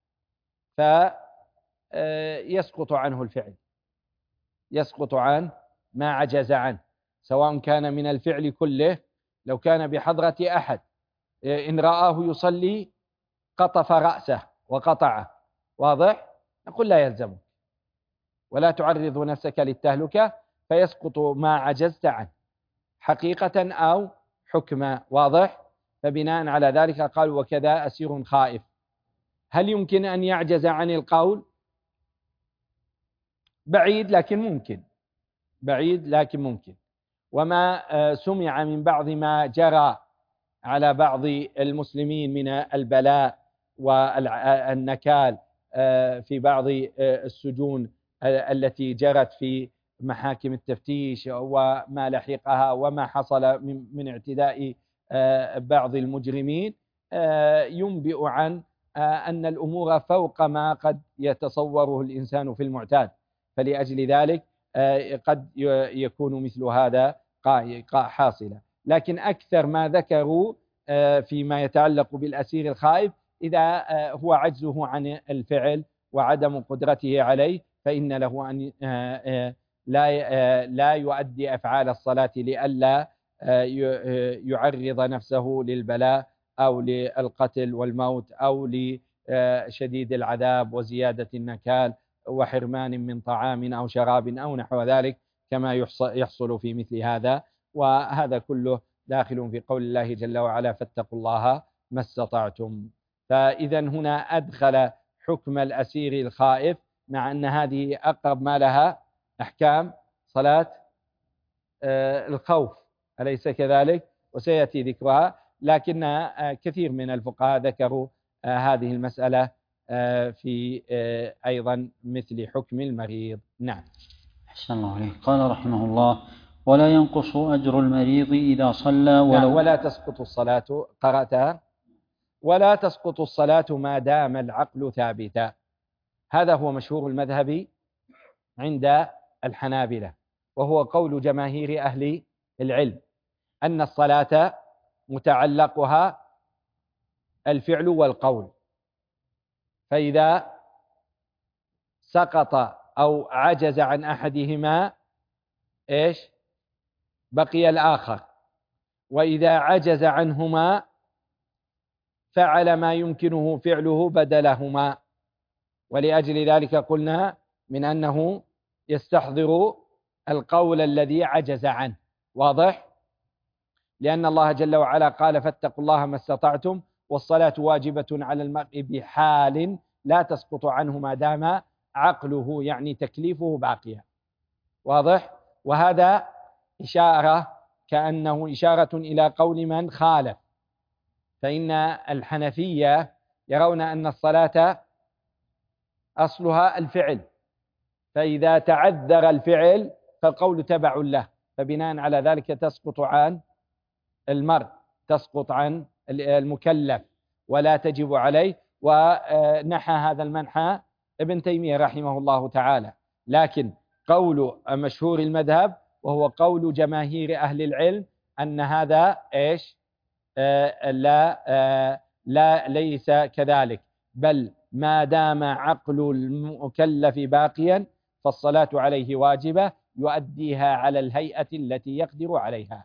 فيسقط عنه الفعل، يسقط عن ما عجز عنه، سواء كان من الفعل كله. لو كان بحضرة أحد إن رآه يصلي قطف رأسه وقطعه، واضح؟ نقول لا يلزمك ولا تعرض نفسك للتهلكة، فيسقط ما عجزت عنه حقيقة أو حكما. واضح؟ فبناء على ذلك قال: وكذا أسير خائف. هل يمكن أن يعجز عن القول؟ بعيد لكن ممكن، بعيد لكن ممكن. وما سمع من بعض ما جرى على بعض المسلمين من البلاء والنكال في بعض السجون التي جرت في محاكم التفتيش وما لحقها وما حصل من اعتداء بعض المجرمين، ينبئ عن أن الأمور فوق ما قد يتصوره الإنسان في المعتاد، فلأجل ذلك قد يكون مثل هذا حاصلا. لكن أكثر ما ذكروا فيما يتعلق بالأسير الخائف إذا هو عجزه عن الفعل وعدم قدرته عليه، فإن له أن لا لا يؤدي أفعال الصلاة لئلا يعرض نفسه للبلاء أو للقتل والموت أو لشديد العذاب وزيادة النكال وحرمان من طعام أو شراب أو نحو ذلك، كما يحصل في مثل هذا. وهذا كله داخل في قول الله جل وعلا: فاتقوا الله ما استطعتم. فإذا هنا أدخل حكم الأسير الخائف، مع أن هذه أقرب ما لها أحكام صلاة الخوف، أليس كذلك؟ وسيأتي ذكرها، لكن كثير من الفقهاء ذكروا هذه المسألة في أيضا مثل حكم المريض. نعم. أحسن الله عليه. قال رحمه الله: ولا ينقص أجر المريض إذا صلى ولو نعم. ولا تسقط الصلاة، قرأتها: ولا تسقط الصلاة ما دام العقل ثابتا. هذا هو مشهور المذهب عند الحنابلة، وهو قول جماهير أهل العلم أن الصلاة متعلقها الفعل والقول، فإذا سقط أو عجز عن أحدهما إيش بقي الآخر، وإذا عجز عنهما فعل ما يمكنه فعله بدلهما. ولأجل ذلك قلنا من أنه يستحضر القول الذي عجز عنه. واضح؟ لأن الله جل وعلا قال فاتقوا الله ما استطعتم، والصلاة واجبة على المرء بحال لا تسقط عنه ما دام عقله، يعني تكليفه باقيا. واضح؟ وهذا إشارة كأنه إشارة إلى قول من خالف، فإن الحنفية يرون أن الصلاة أصلها الفعل، فإذا تعذر الفعل فالقول تبع له، فبناء على ذلك تسقط عن المرء، تسقط عن المكلف ولا تجب عليه. ونحى هذا المنحى ابن تيمية رحمه الله تعالى. لكن قول مشهور المذهب وهو قول جماهير أهل العلم أن هذا إيش آه لا آه لا ليس كذلك، بل ما دام عقل المكلف باقيا فالصلاة عليه واجبة يؤديها على الهيئة التي يقدر عليها.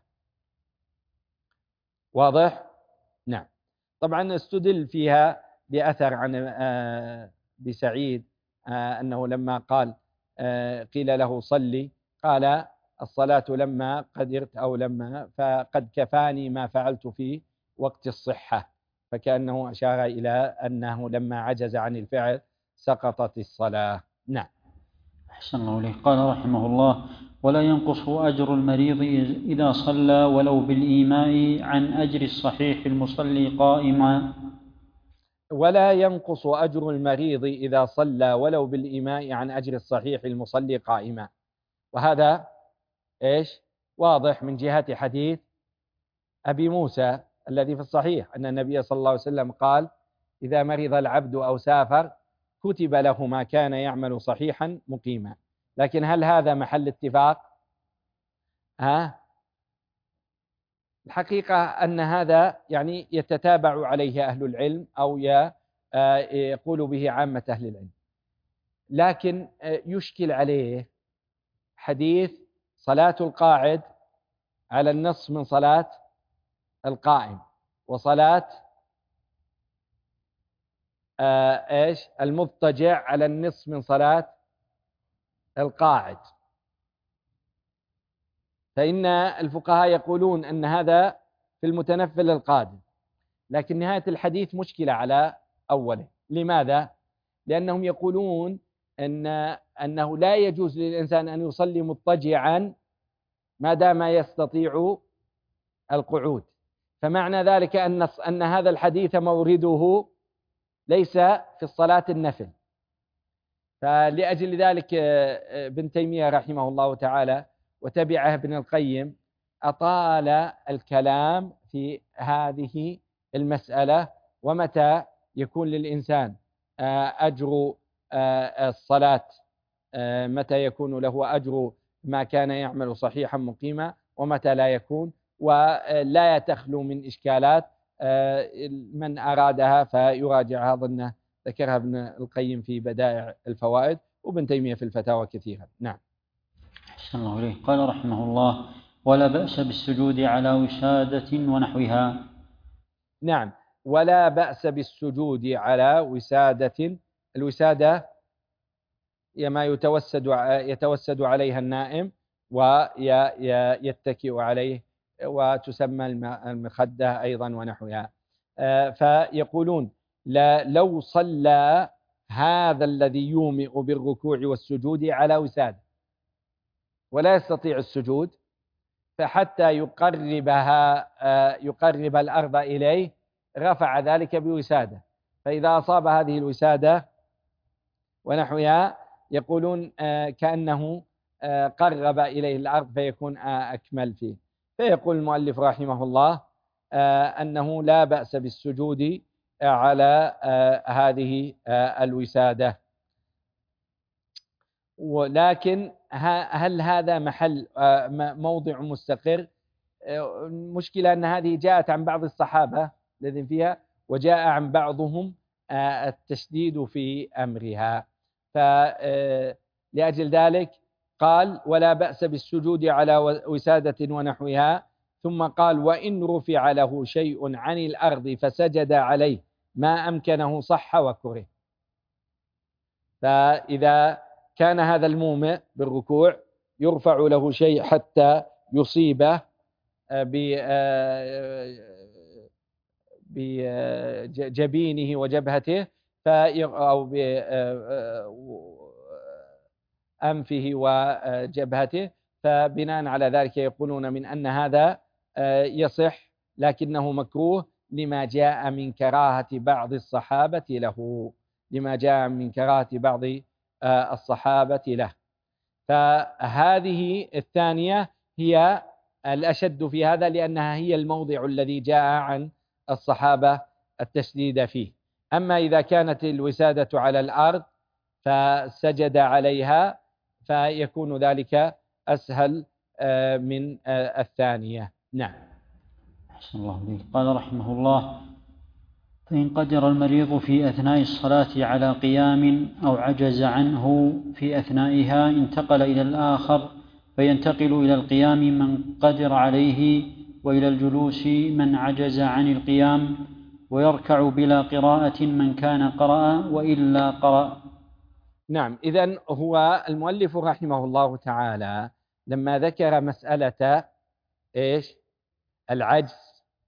واضح؟ نعم. طبعا استدل فيها بأثر عن آه بسعيد آه أنه لما قال آه قيل له صلي قال الصلاة لما قدرت أو لما فقد كفاني ما فعلت في وقت الصحة، فكأنه أشار إلى أنه لما عجز عن الفعل سقطت الصلاة. نعم. أحسن الله إليك. قال رحمه الله ولا ينقص أجر المريض إذا صلى ولو بالإيماء عن أجر الصحيح المصلي قائما. ولا ينقص أجر المريض إذا صلى ولو بالإيماء عن أجر الصحيح المصلي قائما. وهذا إيش واضح من جهة حديث أبي موسى الذي في الصحيح أن النبي صلى الله عليه وسلم قال إذا مرض العبد أو سافر كتب له ما كان يعمل صحيحا مقيما. لكن هل هذا محل اتفاق؟ ها؟ الحقيقة أن هذا يعني يتتابع عليه أهل العلم أو يقول به عامة أهل العلم، لكن يشكل عليه حديث صلاة القاعد على النصف من صلاة القائم، وصلاة آه إيش المضطجع على النصف من صلاة القاعد. فإن الفقهاء يقولون أن هذا في المتنفل القادم، لكن نهاية الحديث مشكلة على أوله. لماذا؟ لأنهم يقولون أن أنه لا يجوز للإنسان أن يصلي مضطجعا ما دام يستطيع القعود، فمعنى ذلك أن أن هذا الحديث مورده ليس في الصلاة النفل. فلأجل ذلك ابن تيمية رحمه الله تعالى وتبعه ابن القيم أطال الكلام في هذه المسألة، ومتى يكون للإنسان أجر الصلاة، متى يكون له أجر ما كان يعمل صحيحا مقيما، ومتى لا يكون، ولا تخلو من إشكالات من أرادها فيراجعها. ظنه ذكرها ابن القيم في بدائع الفوائد وابن تيمية في الفتاوى كثيرا. نعم. أحسن الله إليه. قال رحمه الله ولا بأس بالسجود على وسادة ونحوها. نعم، ولا بأس بالسجود على وسادة. الوسادة هي ما يتوسد يتوسد عليها النائم ويتكئ عليه، وتسمى المخدة أيضا ونحوها. فيقولون لا لو صلى هذا الذي يومئ بالركوع والسجود على وسادة ولا يستطيع السجود، فحتى يقربها يقرب الأرض إليه رفع ذلك بوسادة، فإذا أصاب هذه الوسادة ونحوها يقولون كأنه قرب إليه الأرض فيكون أكمل فيه. فيقول المؤلف رحمه الله أنه لا بأس بالسجود على هذه الوسادة. ولكن هل هذا محل موضع مستقر؟ المشكلة أن هذه جاءت عن بعض الصحابة الذين فيها، وجاء عن بعضهم التشديد في أمرها. فلأجل ذلك قال ولا بأس بالسجود على وسادة ونحوها، ثم قال وإن رفع له شيء عن الأرض فسجد عليه ما أمكنه صح وكره. فإذا كان هذا المومئ بالركوع يرفع له شيء حتى يصيبه بجبينه وجبهته أو بأنفه وجبهته، فبناء على ذلك يقولون من أن هذا يصح، لكنه مكروه لما جاء من كراهة بعض الصحابة له لما جاء من كراهة بعض الصحابة له. فهذه الثانية هي الأشد في هذا، لأنها هي الموضع الذي جاء عن الصحابة التشديد فيه. أما إذا كانت الوسادة على الأرض فسجد عليها فيكون ذلك أسهل من الثانية. نعم. أحسن الله إليك. قال رحمه الله فإن قدر المريض في أثناء الصلاة على قيام أو عجز عنه في أثنائها انتقل إلى الآخر، فينتقل إلى القيام من قدر عليه، وإلى الجلوس من عجز عن القيام، ويركع بلا قراءة من كان قرأ وإلا قرأ. نعم. إذن هو المؤلف رحمه الله تعالى لما ذكر مسألة إيش العجز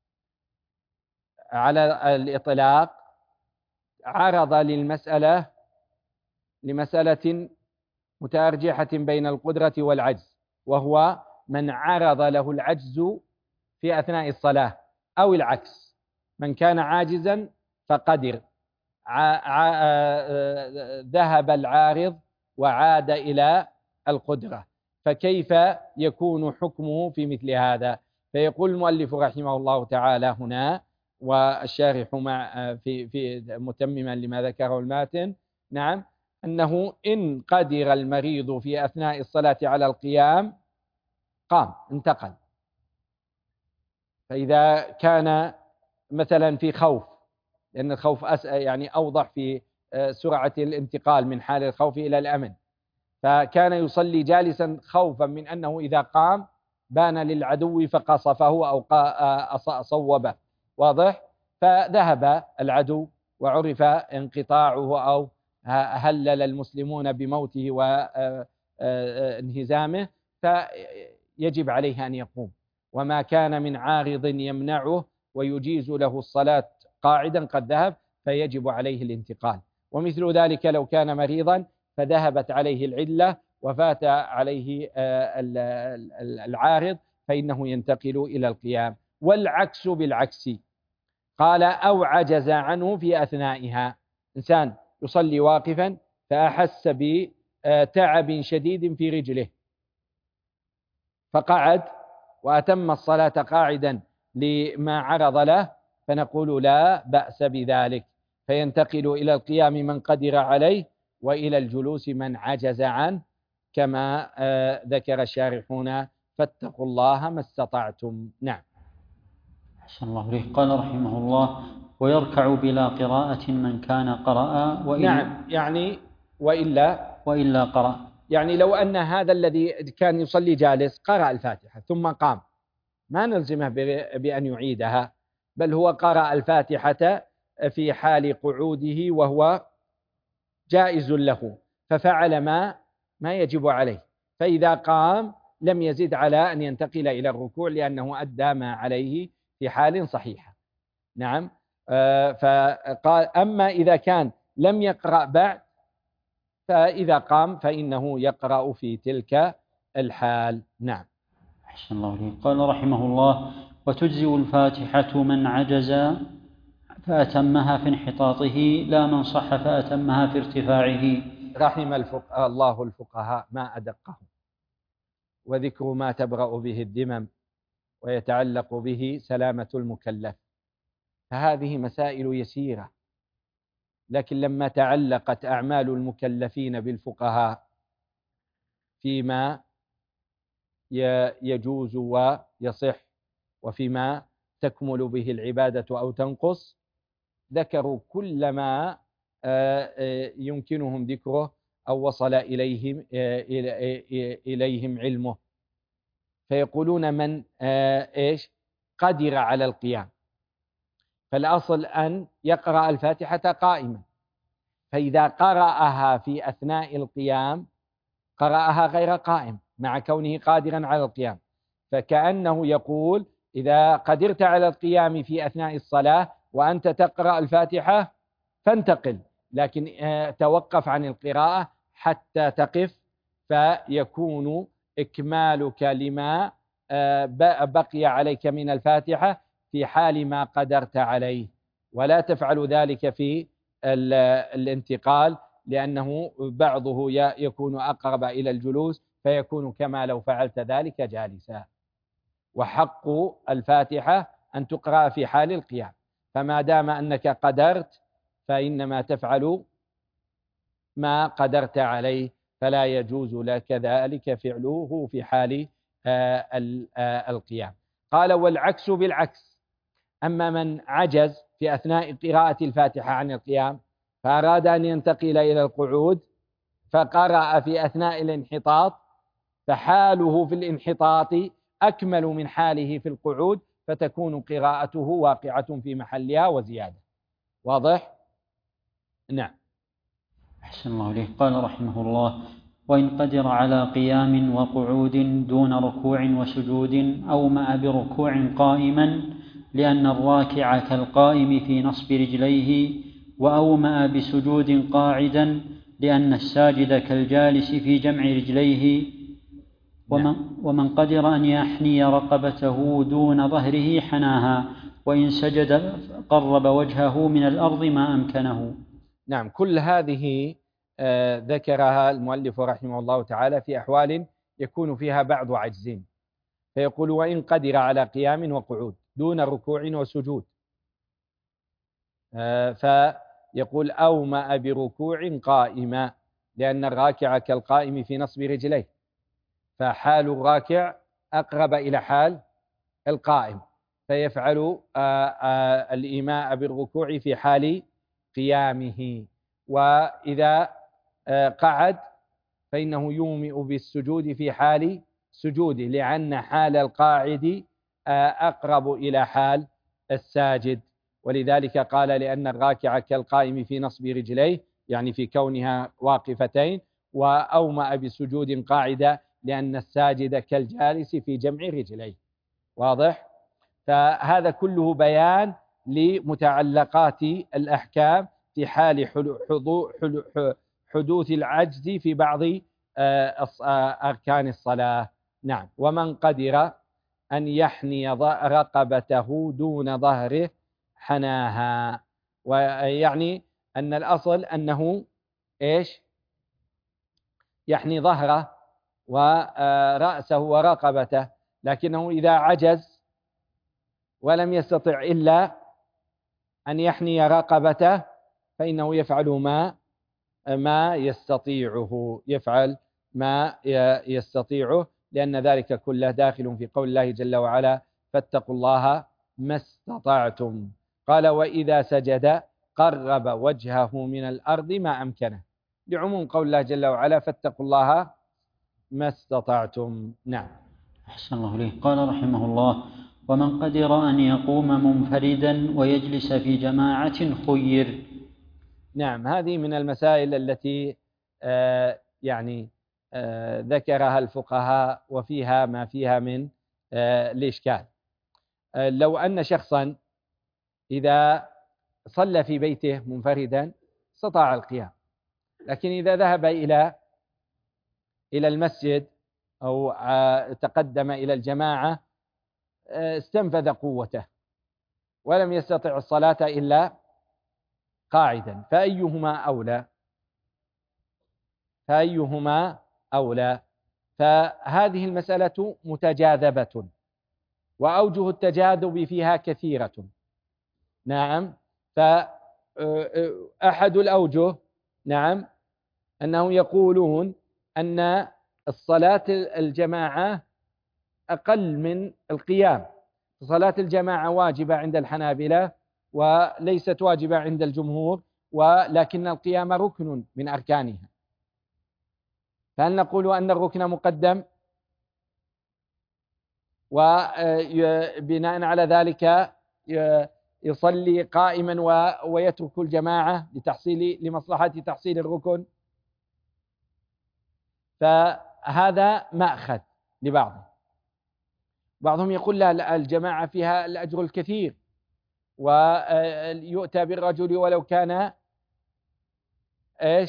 على الإطلاق عرض للمسألة لمسألة متأرجحة بين القدرة والعجز، وهو من عرض له العجز في أثناء الصلاة، أو العكس من كان عاجزا فقدر ذهب العارض وعاد إلى القدرة، فكيف يكون حكمه في مثل هذا؟ فيقول المؤلف رحمه الله تعالى هنا والشارح مع في في متمما لما ذكره الماتن، نعم، أنه إن قدر المريض في أثناء الصلاة على القيام قام انتقل. فإذا كان مثلا في خوف، لأن الخوف يعني أوضح في سرعة الانتقال من حال الخوف إلى الأمن، فكان يصلي جالسا خوفا من أنه إذا قام بان للعدو فقصفه أو صوبه، واضح؟ فذهب العدو وعرف انقطاعه أو هلل المسلمون بموته وانهزامه، فيجب عليه أن يقوم، وما كان من عارض يمنعه ويجيز له الصلاة قاعدا قد ذهب فيجب عليه الانتقال. ومثل ذلك لو كان مريضا فذهبت عليه العلة وفات عليه العارض فإنه ينتقل إلى القيام. والعكس بالعكس، قال أو عجز عنه في أثنائها، إنسان يصلي واقفا فأحس بتعب شديد في رجله فقعد وأتم الصلاة قاعدا لما عرض له، فنقول لا بأس بذلك، فينتقل إلى القيام من قدر عليه وإلى الجلوس من عجز عنه، كما ذكر الشارحون فاتقوا الله ما استطعتم. نعم. أحسن الله إليك. قال رحمه الله ويركع بلا قراءة من كان قرأ وإلا. نعم، يعني وإلا وإلا قرأ، يعني لو أن هذا الذي كان يصلي جالس قرأ الفاتحة ثم قام، ما نلزمه بأن يعيدها، بل هو قرأ الفاتحة في حال قعوده وهو جائز له، ففعل ما ما يجب عليه، فإذا قام لم يزد على أن ينتقل إلى الركوع لأنه أدى ما عليه في حال صحيحة. نعم. فقال أما إذا كان لم يقرأ بعد فإذا قام فإنه يقرأ في تلك الحال. نعم. أحسن الله إليك. قال رحمه الله وتجزئ الفاتحة من عجز فأتمها في انحطاطه لا من صح فأتمها في ارتفاعه. رحم الفقهاء الله الفقهاء ما أدقهم، وذكر ما تبرأ به الذمم ويتعلق به سلامة المكلف، فهذه مسائل يسيرة، لكن لما تعلقت أعمال المكلفين بالفقهاء فيما يجوز ويصح وفيما تكمل به العبادة أو تنقص، ذكروا كل ما يمكنهم ذكره أو وصل إليهم إليهم علمه، فيقولون من إيش قدر على القيام، فالأصل أن يقرأ الفاتحة قائما، فإذا قرأها في أثناء القيام قرأها غير قائم مع كونه قادرا على القيام، فكأنه يقول إذا قدرت على القيام في أثناء الصلاة وأنت تقرأ الفاتحة فانتقل، لكن توقف عن القراءة حتى تقف، فيكون إكمالك لما بقي عليك من الفاتحة في حال ما قدرت عليه، ولا تفعل ذلك في الانتقال، لأنه بعضه يكون أقرب إلى الجلوس فيكون كما لو فعلت ذلك جالسا، وحق الفاتحة أن تقرأ في حال القيام، فما دام أنك قدرت فإنما تفعل ما قدرت عليه، فلا يجوز لك ذلك فعله في حال القيام. قال والعكس بالعكس، أما من عجز في أثناء قراءة الفاتحة عن القيام فأراد أن ينتقل إلى القعود فقرأ في أثناء الانحطاط، فحاله في الانحطاط أكمل من حاله في القعود، فتكون قراءته واقعة في محلها وزيادة. واضح؟ نعم. أحسن الله إليه. قال رحمه الله: وإن قدر على قيام وقعود دون ركوع وسجود أومأ بركوع قائما، لأن الراكع كالقائم في نصب رجليه، وأومأ بسجود قاعدا، لأن الساجد كالجالس في جمع رجليه. ومن, ومن قدر أن يحني رقبته دون ظهره حناها، وإن سجد قرب وجهه من الأرض ما أمكنه. نعم، كل هذه آه ذكرها المؤلف رحمه الله تعالى في أحوال يكون فيها بعض عجز، فيقول وإن قدر على قيام وقعود دون ركوع وسجود، آه فيقول أومأ بركوع قائما، لأن الراكع كالقائم في نصب رجليه، فحال الراكع أقرب إلى حال القائم، فيفعل آه آه الإيماء بالركوع في حال قيامه، وإذا قعد فإنه يومئ بالسجود في حال سجوده، لأن حال القاعد أقرب إلى حال الساجد، ولذلك قال لأن الراكع كالقائم في نصب رجليه، يعني في كونها واقفتين، وأومأ بسجود قاعدة لأن الساجد كالجالس في جمع رجليه. واضح؟ فهذا كله بيان لمتعلقات الأحكام في حال حدوث العجز في بعض أركان الصلاة. نعم. ومن قدر أن يحني رقبته دون ظهره حناها، ويعني أن الأصل أنه إيش يحني ظهره ورأسه ورقبته، لكنه إذا عجز ولم يستطع إلا أن يحني رقبته فإنه يفعل ما ما يستطيعه يفعل ما يستطيعه لأن ذلك كله داخل في قول الله جل وعلا: فاتقوا الله ما استطعتم. قال: وإذا سجد قرب وجهه من الأرض ما أمكنه، لعموم قول الله جل وعلا: فاتقوا الله ما استطعتم. نعم. أحسن الله إليه. قال رحمه الله: ومن قدر أن يقوم منفردا ويجلس في جماعة خير. نعم، هذه من المسائل التي آه يعني آه ذكرها الفقهاء وفيها ما فيها من آه الإشكال. آه لو أن شخصا إذا صلى في بيته منفردا استطاع القيام، لكن إذا ذهب إلى إلى المسجد أو آه تقدم إلى الجماعة آه استنفذ قوته ولم يستطع الصلاة إلا قاعدا، فأيهما أولى فأيهما أولى فهذه المسألة متجاذبة، وأوجه التجاذب فيها كثيرة. نعم. فأحد الأوجه نعم أنهم يقولون أن الصلاة الجماعة أقل من القيام. صلاة الجماعة واجبة عند الحنابلة وليست واجبة عند الجمهور، ولكن القيام ركن من أركانها. فهل نقول أن الركن مقدم وبناء على ذلك يصلي قائما ويترك الجماعة لتحصيل لمصلحة تحصيل الركن؟ فهذا مأخذ لبعضهم. بعضهم يقول لا، الجماعة فيها الأجر الكثير، ويؤتى بالرجل ولو كان إيش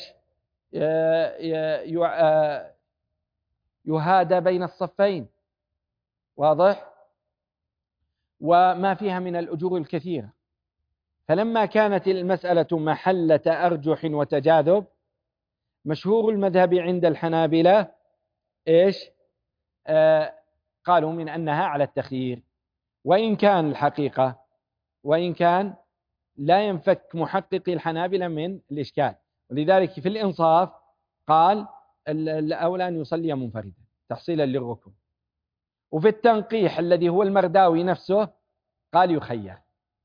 يهادى بين الصفين، واضح، وما فيها من الأجور الكثيرة. فلما كانت المسألة محل تأرجح وتجاذب، مشهور المذهب عند الحنابلة إيش آه قالوا من أنها على التخيير، وإن كان الحقيقة وإن كان لا ينفك محقق الحنابلة من الإشكال. ولذلك في الإنصاف قال الأولى أن يصلي منفردا تحصيلا للركن. وفي التنقيح الذي هو المرداوي نفسه قال يخير،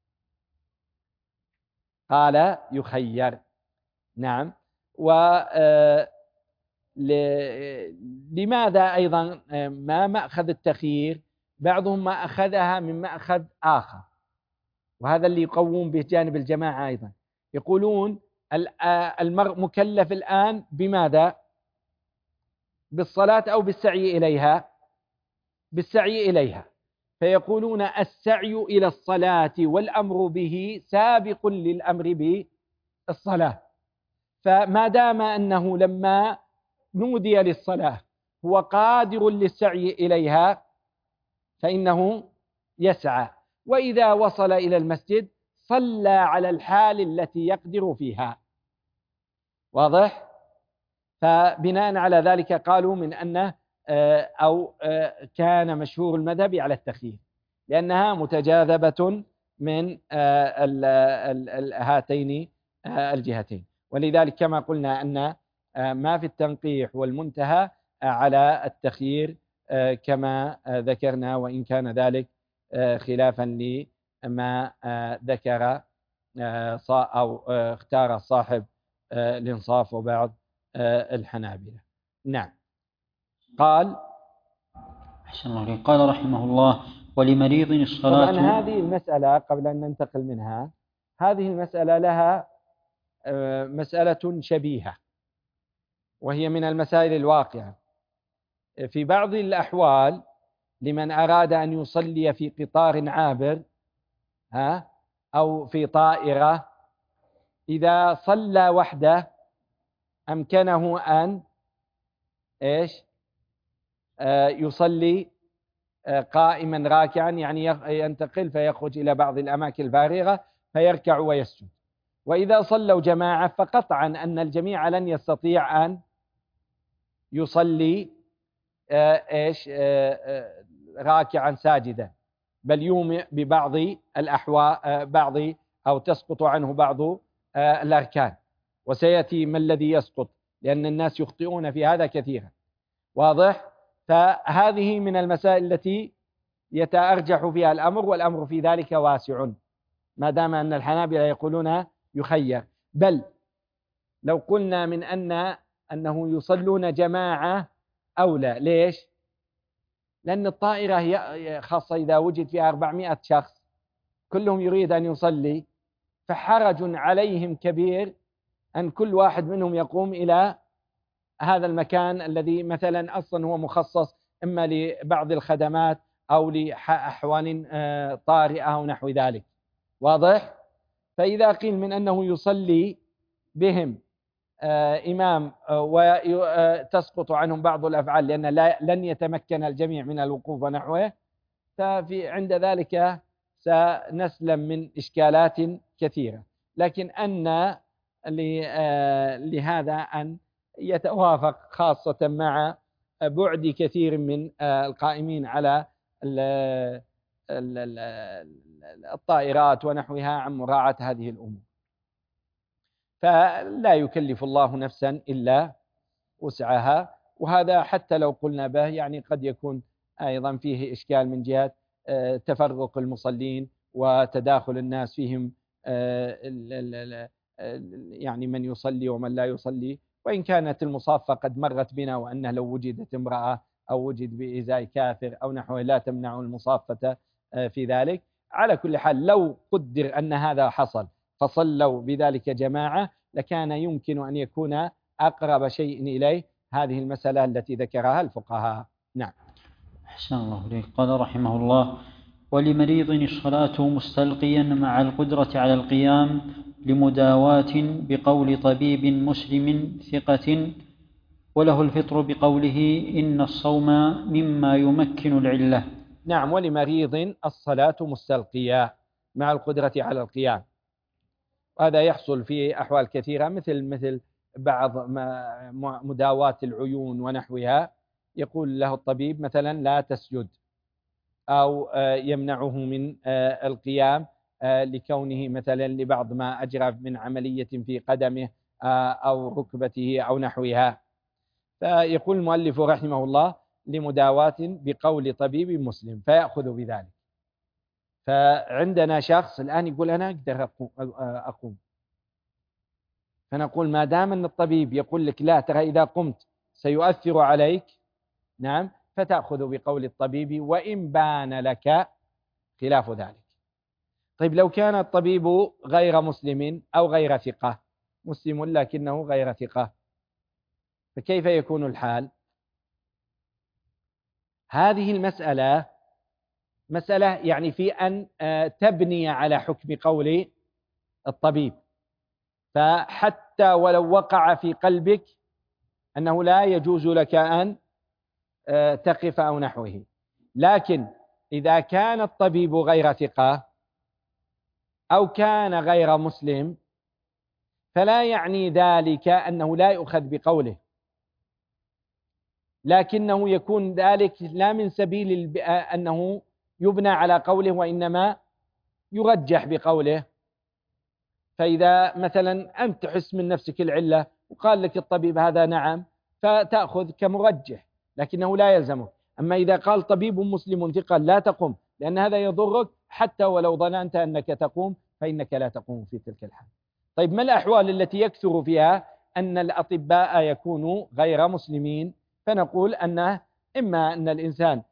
قال يخير نعم. ولماذا أيضا ما مأخذ التخيير؟ بعضهم ما أخذها من مأخذ آخر، وهذا اللي يقوم به جانب الجماعة أيضا. يقولون المرء مكلف الآن بماذا؟ بالصلاة أو بالسعي إليها؟ بالسعي إليها. فيقولون السعي إلى الصلاة والأمر به سابق للأمر بالصلاة. فما دام أنه لما نودي للصلاة هو قادر للسعي إليها فإنه يسعى، وإذا وصل إلى المسجد صلى على الحال التي يقدر فيها، واضح؟ فبناء على ذلك قالوا من أنه أو كان مشهور المذهب على التخيير، لأنها متجاذبة من هاتين الجهتين. ولذلك كما قلنا أن ما في التنقيح والمنتهى على التخيير كما ذكرنا، وإن كان ذلك خلافا لما ذكر أو اختار صاحب الإنصاف وبعض الحنابلة. نعم. قال أحسن الله قال رحمه الله ولمريض الصلاة. طبعا هذه المسألة قبل أن ننتقل منها، هذه المسألة لها مسألة شبيهة، وهي من المسائل الواقعة. في بعض الأحوال لمن أراد أن يصلي في قطار عابر ها أو في طائرة، إذا صلى وحده أمكنه أن إيش آه يصلي آه قائما راكعا، يعني ينتقل فيخرج إلى بعض الأماكن الفارغة فيركع ويسجد. وإذا صلوا جماعة فقطعا أن الجميع لن يستطيع أن يصلي آه إيش آه آه راكعا ساجدا، بل يومئ ببعض الأحوال آه بعض أو تسقط عنه بعض آه الأركان، وسيأتي ما الذي يسقط، لأن الناس يخطئون في هذا كثيرا، واضح؟ فهذه من المسائل التي يتأرجح فيها الأمر، والأمر في ذلك واسع ما دام أن الحنابلة يقولون يخير. بل لو قلنا من أن أنه يصلون جماعة أولى. ليش؟ لأن الطائرة هي خاصة إذا وجد فيها أربعمائة شخص كلهم يريد أن يصلي، فحرج عليهم كبير أن كل واحد منهم يقوم إلى هذا المكان الذي مثلا أصلا هو مخصص إما لبعض الخدمات أو لأحوال طارئة أو نحو ذلك، واضح؟ فإذا قيل من أنه يصلي بهم إمام وتسقط عنهم بعض الأفعال لأن لا لن يتمكن الجميع من الوقوف ونحوه، ففي عند ذلك سنسلم من إشكالات كثيرة. لكن أن لهذا أن يتوافق خاصة مع بعد كثير من القائمين على الطائرات ونحوها عن مراعاة هذه الأمور. فلا يكلف الله نفسا إلا وسعها، وهذا حتى لو قلنا به يعني قد يكون أيضا فيه إشكال من جهة تفرق المصلين وتداخل الناس فيهم، يعني من يصلي ومن لا يصلي. وإن كانت المصافة قد مرت بنا وأنه لو وجدت امرأة أو وجد بإزاء كافر أو نحوه لا تمنع المصافة في ذلك. على كل حال لو قدر أن هذا حصل فصلوا بذلك جماعة لكان يمكن أن يكون أقرب شيء إليه هذه المسألة التي ذكرها الفقهاء. نعم. أحسن الله إليك. قال رحمه الله: ولمريض الصلاة مستلقيا مع القدرة على القيام لمداواة بقول طبيب مسلم ثقة، وله الفطر بقوله إن الصوم مما يمكن العلة. نعم. ولمريض الصلاة مستلقيا مع القدرة على القيام، وهذا يحصل في أحوال كثيرة، مثل مثل بعض مداواة العيون ونحوها، يقول له الطبيب مثلا لا تسجد، أو يمنعه من القيام لكونه مثلا لبعض ما أجرى من عملية في قدمه أو ركبته أو نحوها. فيقول المؤلف رحمه الله لمداواة بقول طبيب مسلم فيأخذ بذلك. فعندنا شخص الآن يقول أنا أقدر أقوم، فنقول ما دام أن الطبيب يقول لك لا، ترى إذا قمت سيؤثر عليك، نعم، فتأخذ بقول الطبيب وإن بان لك خلاف ذلك. طيب لو كان الطبيب غير مسلم أو غير ثقة، مسلم لكنه غير ثقة، فكيف يكون الحال؟ هذه المسألة مسألة يعني في أن تبني على حكم قول الطبيب، فحتى ولو وقع في قلبك أنه لا يجوز لك أن تقف أو نحوه، لكن إذا كان الطبيب غير ثقة أو كان غير مسلم فلا يعني ذلك أنه لا يؤخذ بقوله، لكنه يكون ذلك لا من سبيل أنه يبنى على قوله، وإنما يرجح بقوله. فإذا مثلا أنت تحس من نفسك العلة وقال لك الطبيب هذا نعم، فتأخذ كمرجح لكنه لا يلزمك. أما إذا قال طبيب مسلم ثقة لا تقوم لأن هذا يضرك، حتى ولو ظننت أنك تقوم فإنك لا تقوم في تلك الحال. طيب ما الأحوال التي يكثر فيها أن الأطباء يكونوا غير مسلمين؟ فنقول أنه إما أن الإنسان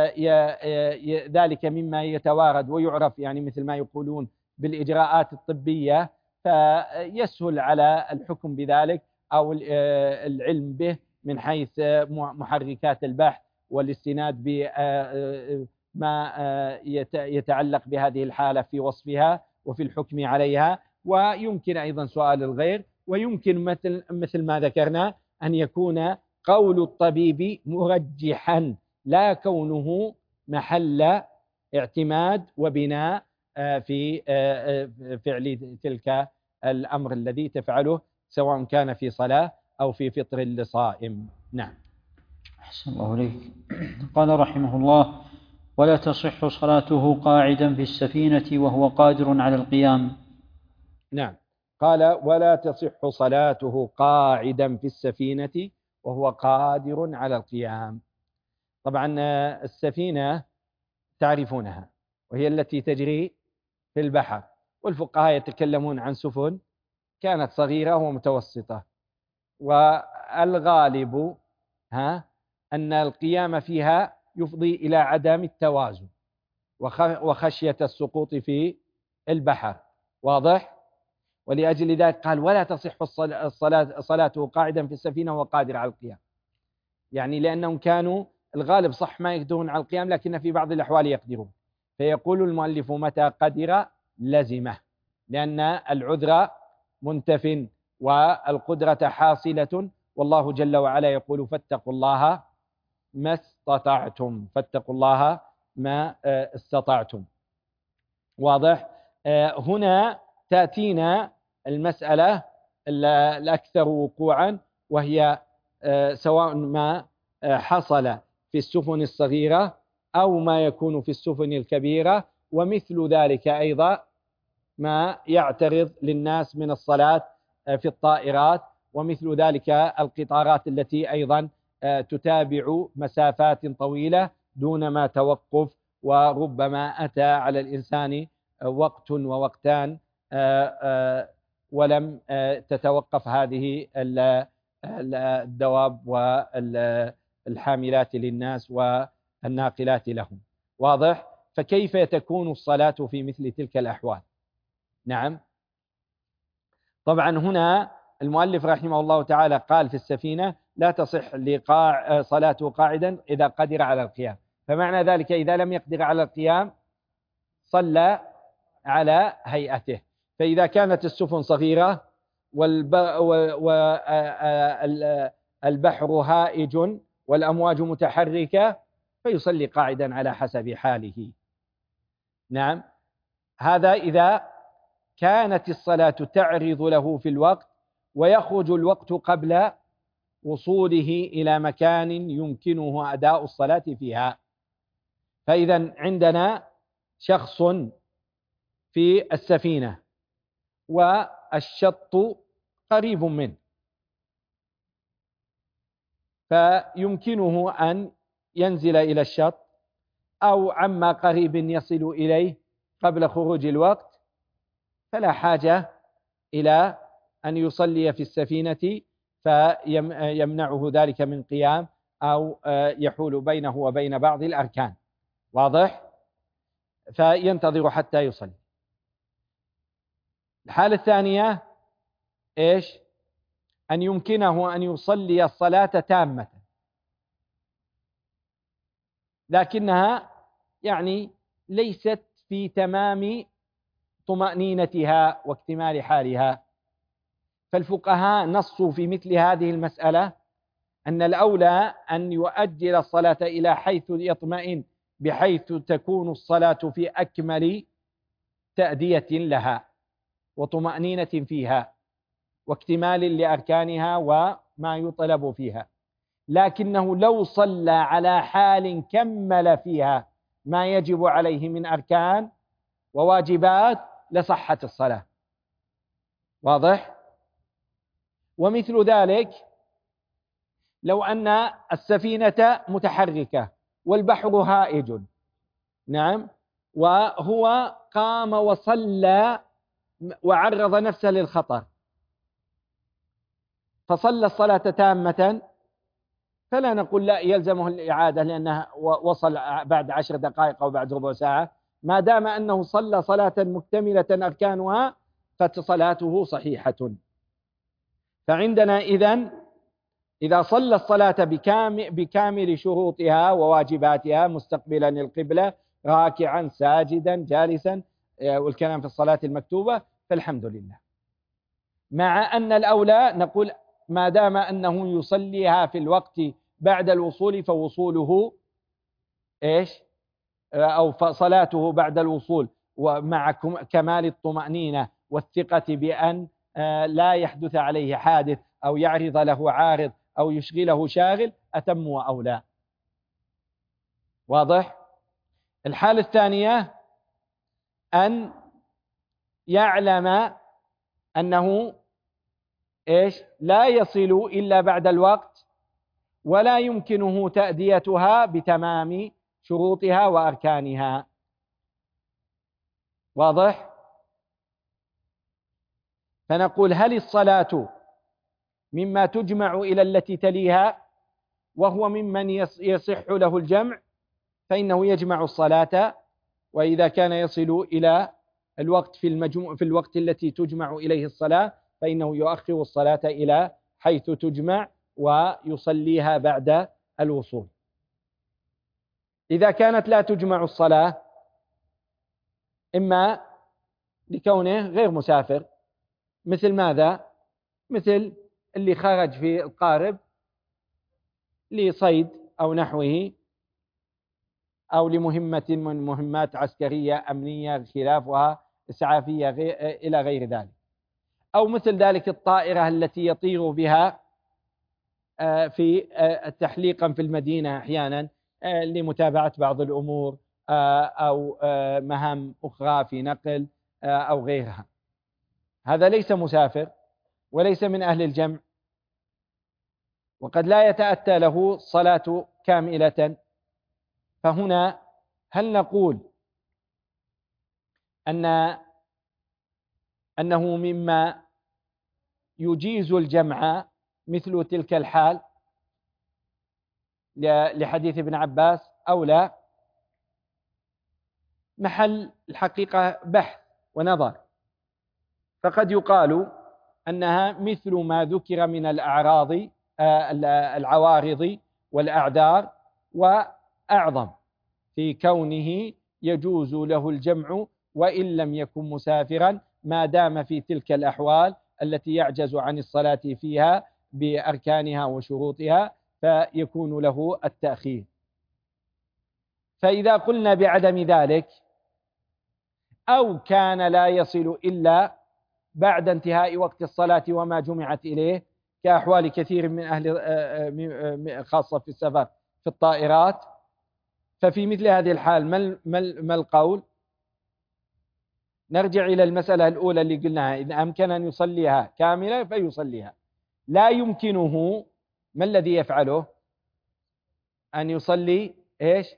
ذلك مما يتوارد ويعرف، يعني مثل ما يقولون بالإجراءات الطبية، فيسهل على الحكم بذلك أو العلم به من حيث محركات البحث والاستناد بما يتعلق بهذه الحالة في وصفها وفي الحكم عليها. ويمكن أيضا سؤال الغير، ويمكن مثل مثل ما ذكرنا أن يكون قول الطبيب مرجحا لا كونه محل اعتماد وبناء في فعل تلك الأمر الذي تفعله، سواء كان في صلاة أو في فطر لصائم. نعم. أحسن الله إليك. قال رحمه الله: ولا تصح صلاته قاعدا في السفينة وهو قادر على القيام. نعم. قال ولا تصح صلاته قاعدا في السفينة وهو قادر على القيام. طبعا السفينة تعرفونها، وهي التي تجري في البحر، والفقهاء يتكلمون عن سفن كانت صغيرة ومتوسطة، والغالب ها أن القيام فيها يفضي إلى عدم التوازن وخشية السقوط في البحر. واضح؟ ولأجل ذلك قال ولا تصح الصلاة صلاته قاعدا في السفينة وهو قادر على القيام، يعني لأنهم كانوا الغالب صح ما يقدرون على القيام، لكن في بعض الأحوال يقدرون. فيقول المؤلف متى قدر لزمه، لأن العذر منتف والقدرة حاصلة، والله جل وعلا يقول فاتقوا الله ما استطعتم، فاتقوا الله ما استطعتم. واضح؟ هنا تأتينا المسألة الأكثر وقوعا، وهي سواء ما حصل في السفن الصغيرة أو ما يكون في السفن الكبيرة، ومثل ذلك أيضا ما يعترض للناس من الصلاة في الطائرات، ومثل ذلك القطارات التي أيضا تتابع مسافات طويلة دون ما توقف، وربما أتى على الإنسان وقت ووقتان ولم تتوقف هذه الدواب والحاملات للناس والناقلات لهم. واضح؟ فكيف تكون الصلاة في مثل تلك الأحوال؟ نعم، طبعا هنا المؤلف رحمه الله تعالى قال في السفينة لا تصح لقاع صلاته قاعدا إذا قدر على القيام، فمعنى ذلك إذا لم يقدر على القيام صلى على هيئته. فإذا كانت السفن صغيرة والبحر هائج والأمواج متحركة فيصلي قاعدا على حسب حاله. نعم، هذا إذا كانت الصلاة تعرض له في الوقت ويخرج الوقت قبل وصوله إلى مكان يمكنه أداء الصلاة فيها. فإذا عندنا شخص في السفينة والشط قريب منه، فيمكنه أن ينزل إلى الشط أو عما قريب يصل إليه قبل خروج الوقت، فلا حاجة إلى أن يصلي في السفينة فيمنعه ذلك من قيام أو يحول بينه وبين بعض الأركان. واضح؟ فينتظر حتى يصلي. الحالة الثانية إيش؟ أن يمكنه أن يصلي الصلاة تامة لكنها يعني ليست في تمام طمأنينتها واكتمال حالها. فالفقهاء نصوا في مثل هذه المسألة أن الأولى أن يؤجل الصلاة إلى حيث يطمئن، بحيث تكون الصلاة في أكمل تأدية لها وطمأنينة فيها واكتمال لأركانها وما يطلب فيها. لكنه لو صلى على حال كمل فيها ما يجب عليه من أركان وواجبات لصحت الصلاة. واضح؟ ومثل ذلك لو أن السفينة متحركة والبحر هائج، نعم، وهو قام وصلى وعرض نفسه للخطر فصلى الصلاة تامة، فلا نقول لا يلزمه الإعادة لأنه وصل بعد عشر دقائق أو بعد ربع ساعة، ما دام أنه صلى صلاة مكتملة أركانها فصلاته صحيحة. فعندنا إذن إذا صلى الصلاة بكامل, بكامل شروطها وواجباتها مستقبلا القبلة راكعا ساجدا جالسا والكلام في الصلاة المكتوبة فالحمد لله. مع أن الأولى نقول ما دام أنه يصليها في الوقت بعد الوصول فوصوله إيش أو صلاته بعد الوصول ومع كمال الطمأنينة والثقة بأن لا يحدث عليه حادث أو يعرض له عارض أو يشغله شاغل أتم وأولى. واضح؟ الحالة الثانية أن يعلم أنه إيش لا يصل إلا بعد الوقت ولا يمكنه تأديتها بتمام شروطها وأركانها. واضح؟ فنقول هل الصلاة مما تجمع إلى التي تليها وهو ممن يصح له الجمع فإنه يجمع الصلاة، وإذا كان يصل إلى الوقت في المجموع في الوقت التي تجمع إليه الصلاة فإنه يؤخر الصلاة إلى حيث تجمع ويصليها بعد الوصول. إذا كانت لا تجمع الصلاة إما لكونه غير مسافر، مثل ماذا؟ مثل اللي خرج في القارب لصيد أو نحوه أو لمهمة من مهمات عسكرية أمنية خلافها إسعافية إلى غير ذلك، أو مثل ذلك الطائرة التي يطير بها في تحليقا في المدينة أحيانا لمتابعة بعض الأمور أو مهام أخرى في نقل أو غيرها. هذا ليس مسافر وليس من أهل الجمع، وقد لا يتأتى له الصلاة كاملة. فهنا هل نقول أن أنه مما يجيز الجمع مثل تلك الحال لحديث ابن عباس أو لا؟ محل الحقيقة بحث ونظر. فقد يقال أنها مثل ما ذكر من الأعراض العوارض والأعذار وأعظم في كونه يجوز له الجمع وإن لم يكن مسافرا، ما دام في تلك الأحوال التي يعجز عن الصلاة فيها بأركانها وشروطها، فيكون له التأخير. فإذا قلنا بعدم ذلك أو كان لا يصل إلا بعد انتهاء وقت الصلاة وما جمعت إليه، كأحوال كثير من أهل خاصة في السفر في الطائرات، ففي مثل هذه الحال ما القول؟ نرجع إلى المسألة الأولى اللي قلناها، إذا أمكن أن يصليها كاملة فيصليها. لا يمكنه، ما الذي يفعله؟ أن يصلي إيش؟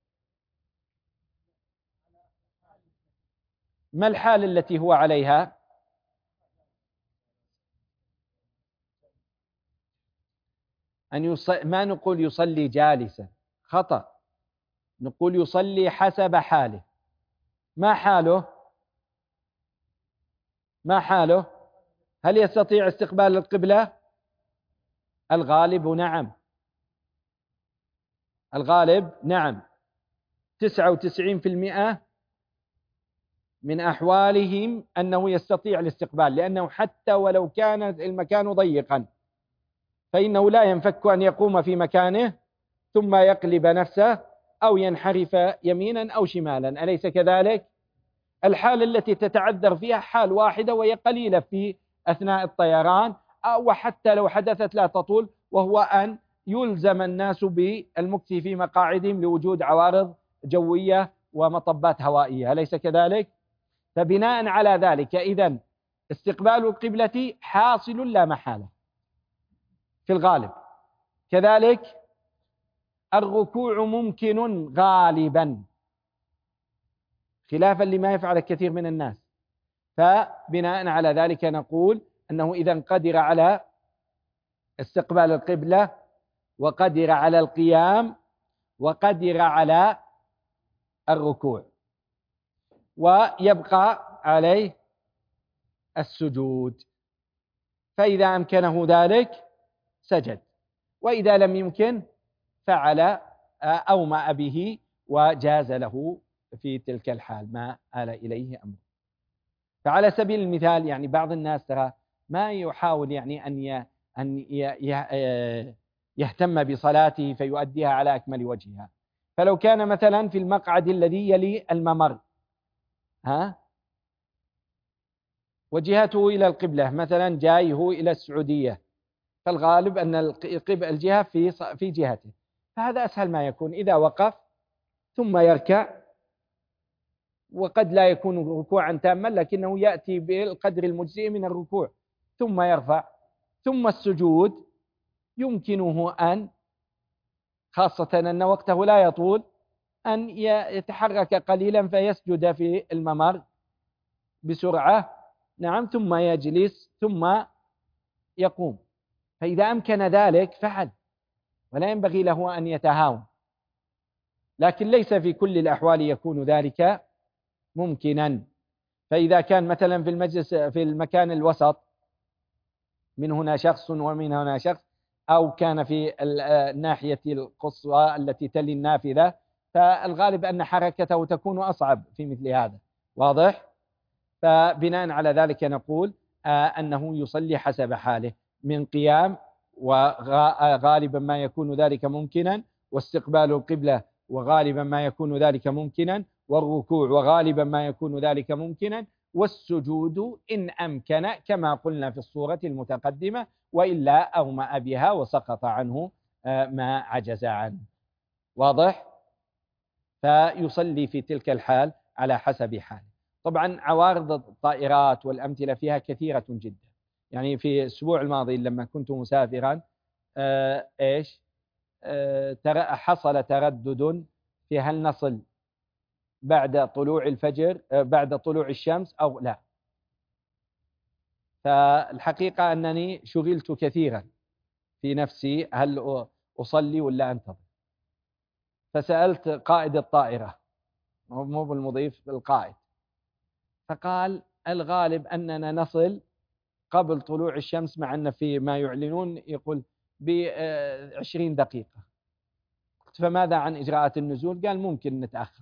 ما الحال التي هو عليها؟ أن يصلي، ما نقول يصلي جالسا، خطأ، نقول يصلي حسب حاله. ما حاله؟ ما حاله؟ هل يستطيع استقبال القبلة؟ الغالب نعم، الغالب نعم، تسعة وتسعين في المئة من أحوالهم أنه يستطيع الاستقبال، لأنه حتى ولو كان المكان ضيقا فإنه لا ينفك أن يقوم في مكانه ثم يقلب نفسه أو ينحرف يمينا أو شمالا، أليس كذلك؟ الحالة التي تتعذر فيها حال واحدة وهي قليلة في أثناء الطيران، وحتى لو حدثت لا تطول، وهو أن يلزم الناس بالمكث في مقاعدهم لوجود عوارض جوية ومطبات هوائية، أليس كذلك؟ فبناء على ذلك إذن استقبال القبلة حاصل لا محالة في الغالب. كذلك الركوع ممكن غالبا، خلافا لما يفعل كثير من الناس. فبناء على ذلك نقول أنه إذا قدر على استقبال القبلة وقدر على القيام وقدر على الركوع، ويبقى عليه السجود، فإذا أمكنه ذلك سجد، وإذا لم يمكن فعل أومأ به وجاز له في تلك الحال ما آل إليه أمر. فعلى سبيل المثال يعني بعض الناس ترى ما يحاول يعني أن أن يهتم بصلاته فيؤديها على أكمل وجهها. فلو كان مثلا في المقعد الذي يلي الممر ها وجهته إلى القبلة، مثلا جاي هو إلى السعودية، فالغالب أن الجهة في في جهته، فهذا أسهل ما يكون، إذا وقف ثم يركع، وقد لا يكون ركوعا تاما لكنه يأتي بالقدر المجزئ من الركوع ثم يرفع، ثم السجود يمكنه أن، خاصة أن وقته لا يطول، أن يتحرك قليلا فيسجد في الممر بسرعة، نعم، ثم يجلس ثم يقوم. فإذا أمكن ذلك فعل، ولا ينبغي له أن يتهاون، لكن ليس في كل الأحوال يكون ذلك ممكنا. فإذا كان مثلا في المجلس في المكان الوسط، من هنا شخص ومن هنا شخص، أو كان في الناحية القصوى التي تلي النافذة، فالغالب أن حركته تكون أصعب في مثل هذا، واضح؟ فبناء على ذلك نقول أنه يصلي حسب حاله من قيام، وغالبا ما يكون ذلك ممكنا، واستقبال القبلة وغالبا ما يكون ذلك ممكنا، والركوع وغالبا ما يكون ذلك ممكنا، والسجود إن أمكن كما قلنا في الصورة المتقدمة، وإلا أومأ بها وسقط عنه ما عجز عنه، واضح؟ فيصلي في تلك الحال على حسب حاله. طبعا عوارض الطائرات والأمثلة فيها كثيرة جدا، يعني في الأسبوع الماضي لما كنت مسافرا آه إيش آه حصل تردد في هل نصل بعد طلوع الفجر آه بعد طلوع الشمس أو لا. فالحقيقة أنني شغلت كثيرا في نفسي هل أصلي ولا أنتظر، فسألت قائد الطائرة مو بالمضيف القائد، فقال الغالب أننا نصل قبل طلوع الشمس، مع أن في ما يعلنون يقول بعشرين دقيقة. فماذا عن إجراءات النزول؟ قال ممكن نتأخر.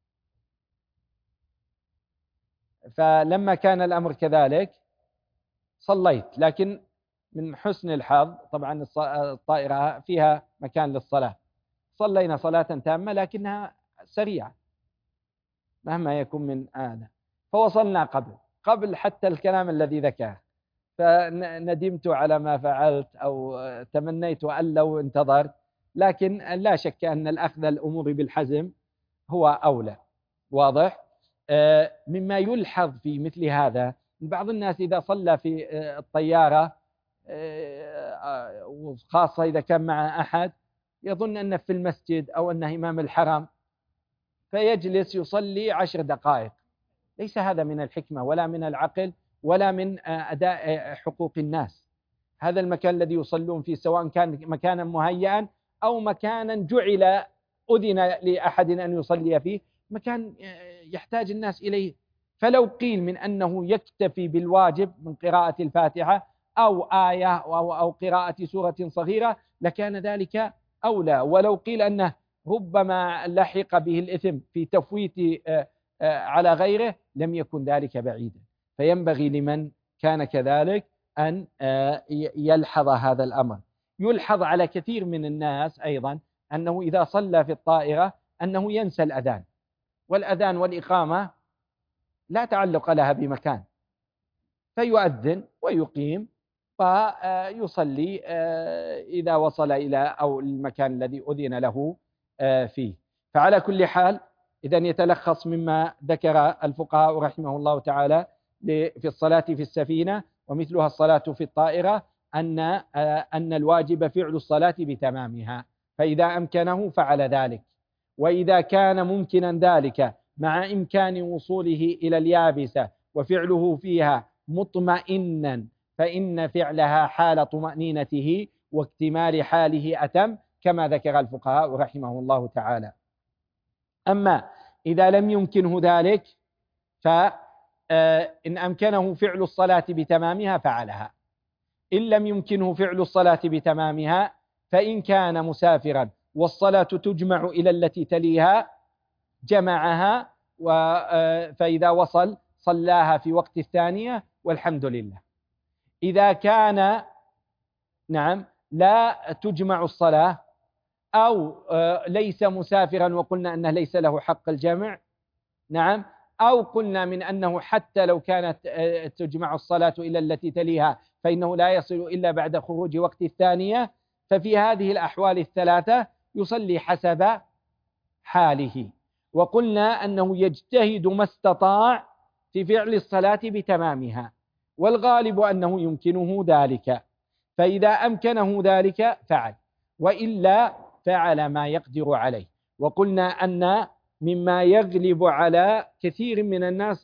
فلما كان الأمر كذلك صليت، لكن من حسن الحظ طبعا الطائرة فيها مكان للصلاة، صلينا صلاة تامة لكنها سريعة مهما يكون من هذا، فوصلنا قبل قبل حتى الكلام الذي ذكره، فندمت على ما فعلت أو تمنيت أن لو انتظرت. لكن لا شك أن الأخذ الأمور بالحزم هو أولى. واضح؟ مما يلحظ في مثل هذا بعض الناس إذا صلى في الطيارة وخاصة إذا كان مع أحد يظن أنه في المسجد أو أنه إمام الحرم فيجلس يصلي عشر دقائق. ليس هذا من الحكمة ولا من العقل ولا من أداء حقوق الناس. هذا المكان الذي يصلون فيه سواء كان مكانا مهيئا أو مكانا جعل أذن لأحد أن يصلي فيه، مكان يحتاج الناس إليه. فلو قيل من أنه يكتفي بالواجب من قراءة الفاتحة أو آية أو, أو قراءة سورة صغيرة لكان ذلك أولى. ولو قيل أنه ربما لحق به الإثم في تفويت على غيره لم يكن ذلك بعيدا. فينبغي لمن كان كذلك أن يلحظ هذا الأمر. يلحظ على كثير من الناس أيضا أنه إذا صلى في الطائرة أنه ينسى الأذان، والأذان والإقامة لا تعلق لها بمكان، فيؤذن ويقيم فيصلي إذا وصل إلى أو المكان الذي أذن له فيه. فعلى كل حال إذن يتلخص مما ذكر الفقهاء رحمه الله تعالى في الصلاة في السفينة ومثلها الصلاة في الطائرة أن أن الواجب فعل الصلاة بتمامها، فإذا أمكنه فعل ذلك، وإذا كان ممكنا ذلك مع إمكان وصوله إلى اليابسة وفعله فيها مطمئنا فإن فعلها حال طمأنينته واكتمال حاله أتم كما ذكر الفقهاء رحمه الله تعالى. أما إذا لم يمكنه ذلك فإن أمكنه فعل الصلاة بتمامها فعلها، إن لم يمكنه فعل الصلاة بتمامها فإن كان مسافرا والصلاة تجمع إلى التي تليها جمعها، فإذا وصل صلاها في وقت الثانية والحمد لله. إذا كان نعم لا تجمع الصلاة أو ليس مسافرا وقلنا أنه ليس له حق الجمع نعم، أو قلنا من أنه حتى لو كانت تجمع الصلاة إلى التي تليها فإنه لا يصل إلا بعد خروج وقت الثانية، ففي هذه الأحوال الثلاثة يصلي حسب حاله. وقلنا أنه يجتهد ما استطاع في فعل الصلاة بتمامها، والغالب أنه يمكنه ذلك، فإذا أمكنه ذلك فعل، وإلا فعل ما يقدر عليه. وقلنا أن مما يغلب على كثير من الناس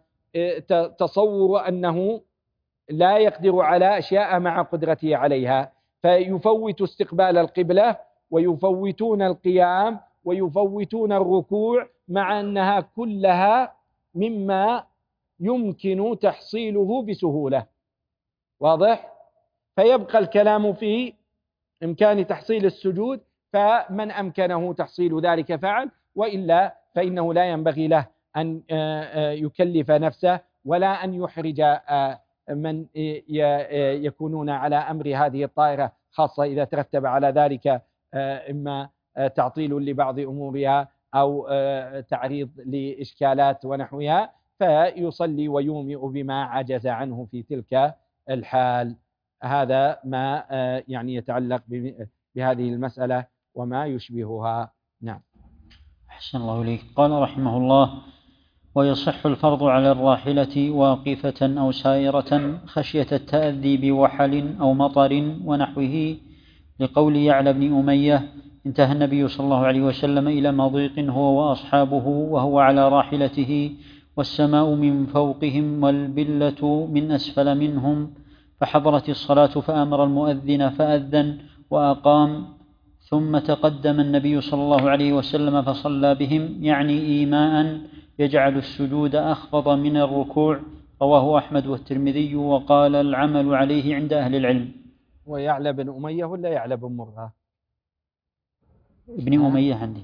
تصور أنه لا يقدر على أشياء مع قدرته عليها، فيفوت استقبال القبلة ويفوتون القيام ويفوتون الركوع مع أنها كلها مما يمكن تحصيله بسهولة. واضح؟ فيبقى الكلام في إمكان تحصيل السجود، فمن أمكنه تحصيل ذلك فعل، وإلا فإنه لا ينبغي له أن يكلف نفسه ولا أن يحرج من يكونون على أمر هذه الطائرة، خاصة إذا ترتب على ذلك إما تعطيل لبعض أمورها أو تعريض لإشكالات ونحوها، فيصلي ويومئ بما عجز عنه في تلك الحال. هذا ما يعني يتعلق بهذه المسألة وما يشبهها. نعم. أحسن الله إليك. قال رحمه الله: ويصح الفرض على الراحلة واقفة أو سائرة خشية التأذي بوحل أو مطر ونحوه لقول يعلى بن أمية: انتهى النبي صلى الله عليه وسلم إلى مضيق هو وأصحابه وهو على راحلته والسماء من فوقهم والبلة من أسفل منهم، فحضرت الصلاة فأمر المؤذن فأذن وأقام، ثم تقدم النبي صلى الله عليه وسلم فصلى بهم، يعني إيماء يجعل السجود أخفض من الركوع. رواه أحمد والترمذي، وقال العمل عليه عند أهل العلم. ويعلى بن أمية ولا يعلى بن مرة؟ ابن أمية عندي.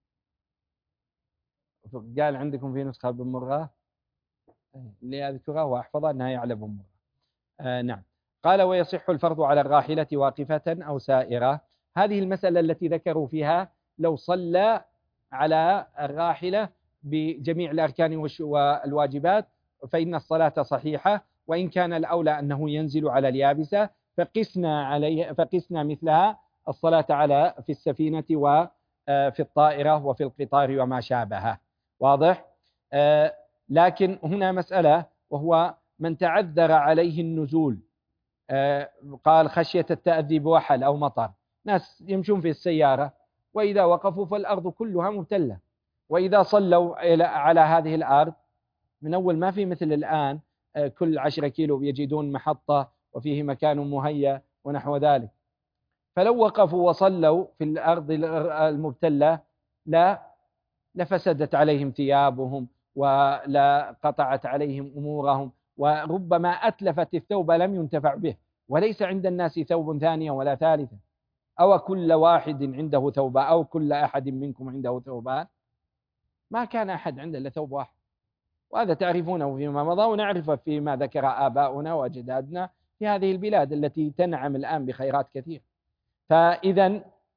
قال عندكم في نسخة بن مرة؟ اللي أذكره وأحفظه أنها يعلى بن مرة. آه نعم. قال: ويصح الفرض على الراحلة واقفة أو سائرة. هذه المسألة التي ذكروا فيها لو صلى على الراحلة بجميع الأركان والواجبات فإن الصلاة صحيحة، وإن كان الأولى أنه ينزل على اليابسة، فقسنا عليه فقسنا مثلها الصلاة على في السفينة وفي الطائرة وفي القطار وما شابهه. واضح؟ آه لكن هنا مسألة، وهو من تعذر عليه النزول، آه قال خشية التأذي بوحل أو مطر، ناس يمشون في السيارة وإذا وقفوا فالأرض كلها مبتلة، وإذا صلوا على هذه الأرض من أول ما في مثل الآن آه كل عشرة كيلو يجدون محطة وفيه مكان مهيأ ونحو ذلك، فلو وقفوا وصلوا في الأرض المبتلة لا لفسدت عليهم ثيابهم ولا قطعت عليهم أمورهم، وربما أتلفت الثوب لم ينتفع به، وليس عند الناس ثوب ثانية ولا ثالثة. أو كل واحد عنده ثوب أو كل أحد منكم عنده ثوبان؟ ما كان أحد عنده إلا ثوب واحد، وهذا تعرفونه فيما مضى ونعرفه فيما ذكر آباؤنا وأجدادنا في هذه البلاد التي تنعم الآن بخيرات كثير. فإذا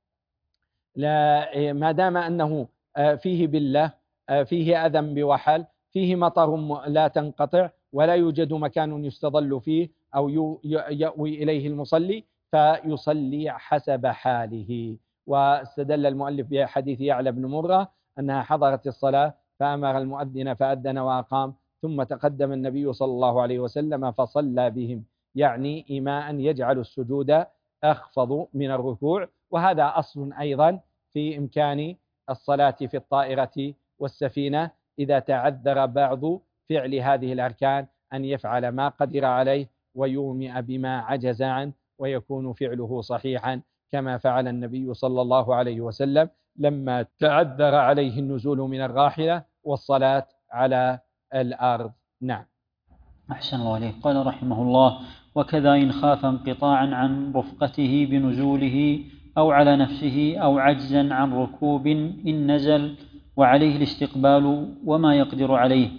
ما دام أنه فيه بلة، فيه أذى بوحل، فيه مطر لا تنقطع، ولا يوجد مكان يستظل فيه أو يأوي إليه المصلي، فيصلي حسب حاله. واستدل المؤلف بحديث يعلى بن مرة أنها حضرت الصلاة فأمر المؤذن فأذن وأقام، ثم تقدم النبي صلى الله عليه وسلم فصلى بهم، يعني إيماء يجعل السجود أخفض من الركوع. وهذا أصل أيضا في إمكان الصلاة في الطائرة والسفينة إذا تعذر بعض فعل هذه الأركان أن يفعل ما قدر عليه ويومئ بما عجز عنه، ويكون فعله صحيحا كما فعل النبي صلى الله عليه وسلم لما تعذر عليه النزول من الراحلة والصلاة على الأرض. نعم. أحسن الله عليه. قال رحمه الله: وكذا إن خاف انقطاعا عن رفقته بنزوله أو على نفسه أو عجزا عن ركوب إن نزل وعليه الاستقبال وما يقدر عليه.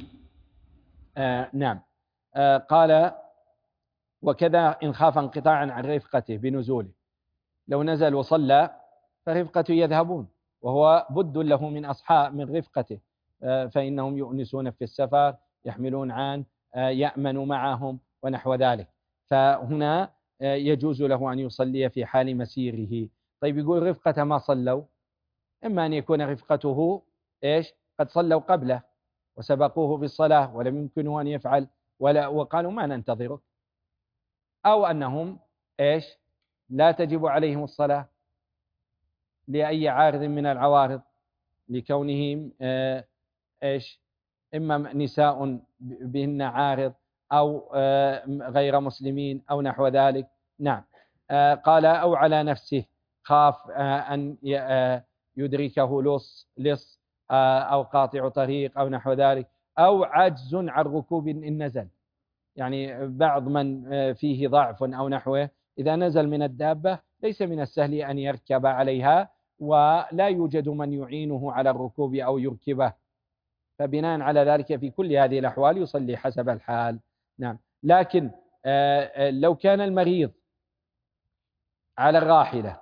آه نعم. آه قال: وكذا إن خاف انقطاعا عن رفقته بنزوله، لو نزل وصلى فرفقته يذهبون وهو بد له من أصحاب من رفقته، آه فإنهم يؤنسون في السفر، يحملون عن، آه يأمن معهم ونحو ذلك، فهنا آه يجوز له أن يصلي في حال مسيره. طيب يقول رفقته ما صلوا، إما أن يكون رفقته إيش قد صلوا قبله وسبقوه بالصلاة ولم يمكنه أن يفعل ولا وقالوا ما ننتظرك، أو أنهم إيش لا تجب عليهم الصلاة لأي عارض من العوارض، لكونهم آه إيش إما نساء بهن عارض أو آه غير مسلمين أو نحو ذلك. نعم. آه قال: أو على نفسه، خاف آه أن يدركه لص لص آه أو قاطع طريق أو نحو ذلك، أو عجز عن ركوب إن نزل، يعني بعض من فيه ضعف أو نحوه إذا نزل من الدابة ليس من السهل أن يركب عليها ولا يوجد من يعينه على الركوب أو يركبه، فبناء على ذلك في كل هذه الأحوال يصلي حسب الحال. نعم. لكن لو كان المريض على الراحلة،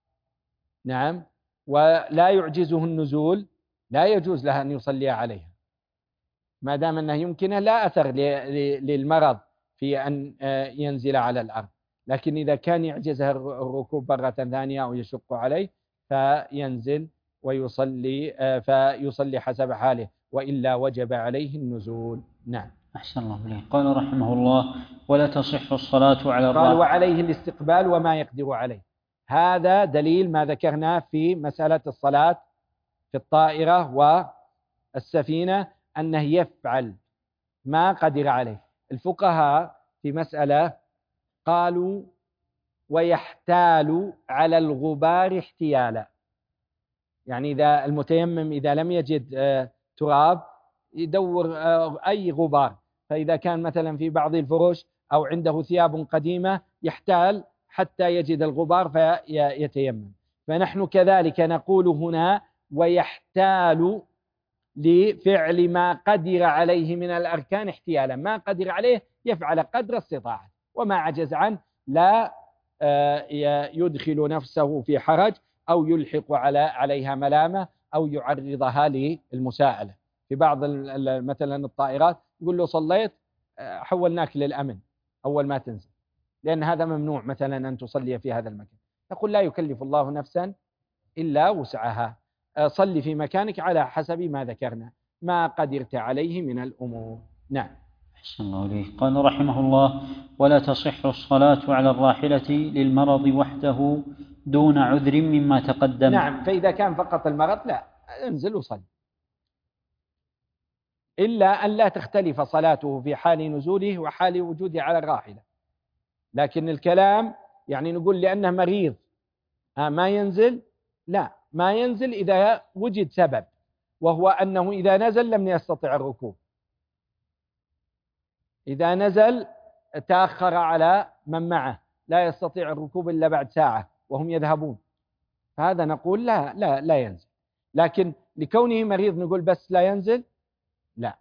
نعم، ولا يعجزه النزول، لا يجوز له أن يصلي عليها ما دام أنه يمكنه، لا أثر للمرض في أن ينزل على الأرض. لكن إذا كان يعجزه الركوب مرة ثانية أو يشق عليه فينزل ويصلي فيصلي حسب حاله، وإلا وجب عليه النزول. نعم. أحسن الله إليه. قال رحمه الله: ولا تصح الصلاة على الراحلة. قال: وعليه الاستقبال وما يقدر عليه. هذا دليل ما ذكرناه في مسألة الصلاة في الطائرة والسفينة أنه يفعل ما قدر عليه. الفقهاء في مسألة قالوا ويحتال على الغبار احتيالا، يعني إذا المتيمم إذا لم يجد تراب يدور أي غبار، فإذا كان مثلا في بعض الفرش أو عنده ثياب قديمة يحتال حتى يجد الغبار فيتيمم. فنحن كذلك نقول هنا ويحتال لفعل ما قدر عليه من الأركان احتيالا، ما قدر عليه يفعل قدر استطاعته، وما عجز عنه لا يدخل نفسه في حرج أو يلحق على عليها ملامة أو يعرضها للمساءلة. في بعض مثلا الطائرات يقول له صليت حولناك للأمن أول ما تنزل، لأن هذا ممنوع مثلا أن تصلي في هذا المكان. نقول لا يكلف الله نفسا إلا وسعها، صلي في مكانك على حسب ما ذكرنا ما قدرت عليه من الأمور. نعم. أحسن الله إليك. قال رحمه الله: ولا تصح الصلاة على الراحلة للمرض وحده دون عذر مما تقدم. نعم، فإذا كان فقط المرض لا، انزل وصل، إلا أن لا تختلف صلاته في حال نزوله وحال وجوده على الراحلة. لكن الكلام يعني نقول لأنه مريض ما ينزل، لا، ما ينزل إذا وجد سبب، وهو أنه إذا نزل لم يستطع الركوب، إذا نزل تأخر على من معه لا يستطيع الركوب إلا بعد ساعة وهم يذهبون، فهذا نقول لا لا لا ينزل. لكن لكونه مريض نقول بس لا ينزل، لا.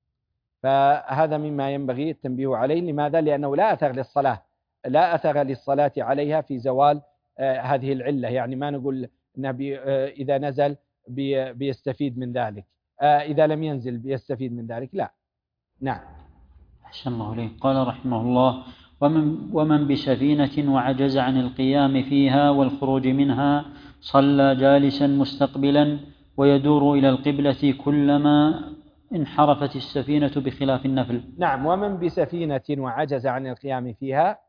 فهذا مما ينبغي التنبيه عليه. لماذا؟ لأنه لا أثر للصلاة، لا أثر للصلاة عليها في زوال آه هذه العلة. يعني ما نقول إنه آه إذا نزل بي بيستفيد من ذلك، آه إذا لم ينزل بيستفيد من ذلك، لا. نعم. أحسن الله إليك. قال رحمه الله: ومن, ومن بسفينة وعجز عن القيام فيها والخروج منها صلى جالسا مستقبلا ويدور إلى القبلة كلما انحرفت السفينة بخلاف النفل. نعم. ومن بسفينة وعجز عن القيام فيها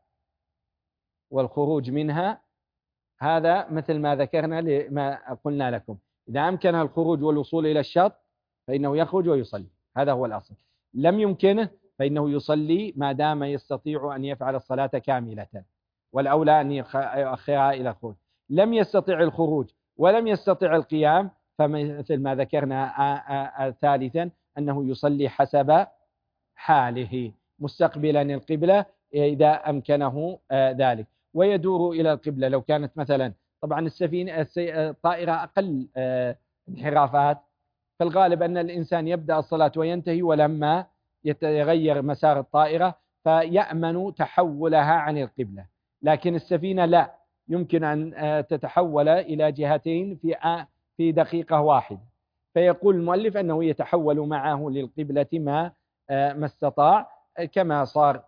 والخروج منها، هذا مثل ما ذكرنا لما قلنا لكم، إذا أمكن الخروج والوصول إلى الشط فإنه يخرج ويصلي، هذا هو الأصل. لم يمكنه فإنه يصلي ما دام يستطيع أن يفعل الصلاة كاملة، والأولى أن يؤخرها إلى الخروج. لم يستطع الخروج ولم يستطع القيام، فمثل ما ذكرنا ثالثا أنه يصلي حسب حاله مستقبلا القبلة إذا أمكنه ذلك، ويدور إلى القبلة. لو كانت مثلا، طبعا السفينة الطائرة أقل انحرافات، فالغالب أن الإنسان يبدأ الصلاة وينتهي ولما يتغير مسار الطائرة فيأمن تحولها عن القبلة. لكن السفينة لا، يمكن أن تتحول إلى جهتين في في دقيقة واحدة، فيقول المؤلف أنه يتحول معه للقبلة ما ما استطاع، كما صار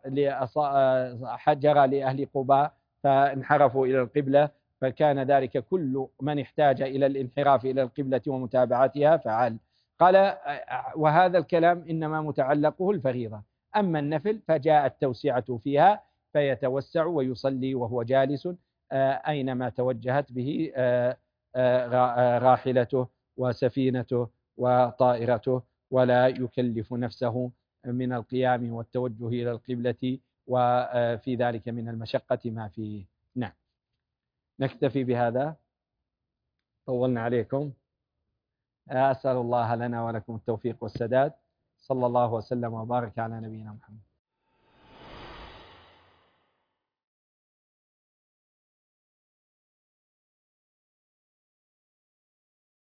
حجر لأهل قباء فانحرفوا إلى القبلة، فكان ذلك كل من احتاج إلى الانحراف إلى القبلة ومتابعتها فعل. قال: وهذا الكلام إنما متعلقه الفريضة، أما النفل فجاء التوسعة فيها فيتوسع ويصلي وهو جالس أينما توجهت به راحلته وسفينته وطائرته، ولا يكلف نفسه من القيام والتوجه إلى القبلة وفي ذلك من المشقة ما فيه. نعم. نكتفي بهذا، طولنا عليكم. أسأل الله لنا ولكم التوفيق والسداد. صلى الله وسلم وبارك على نبينا محمد.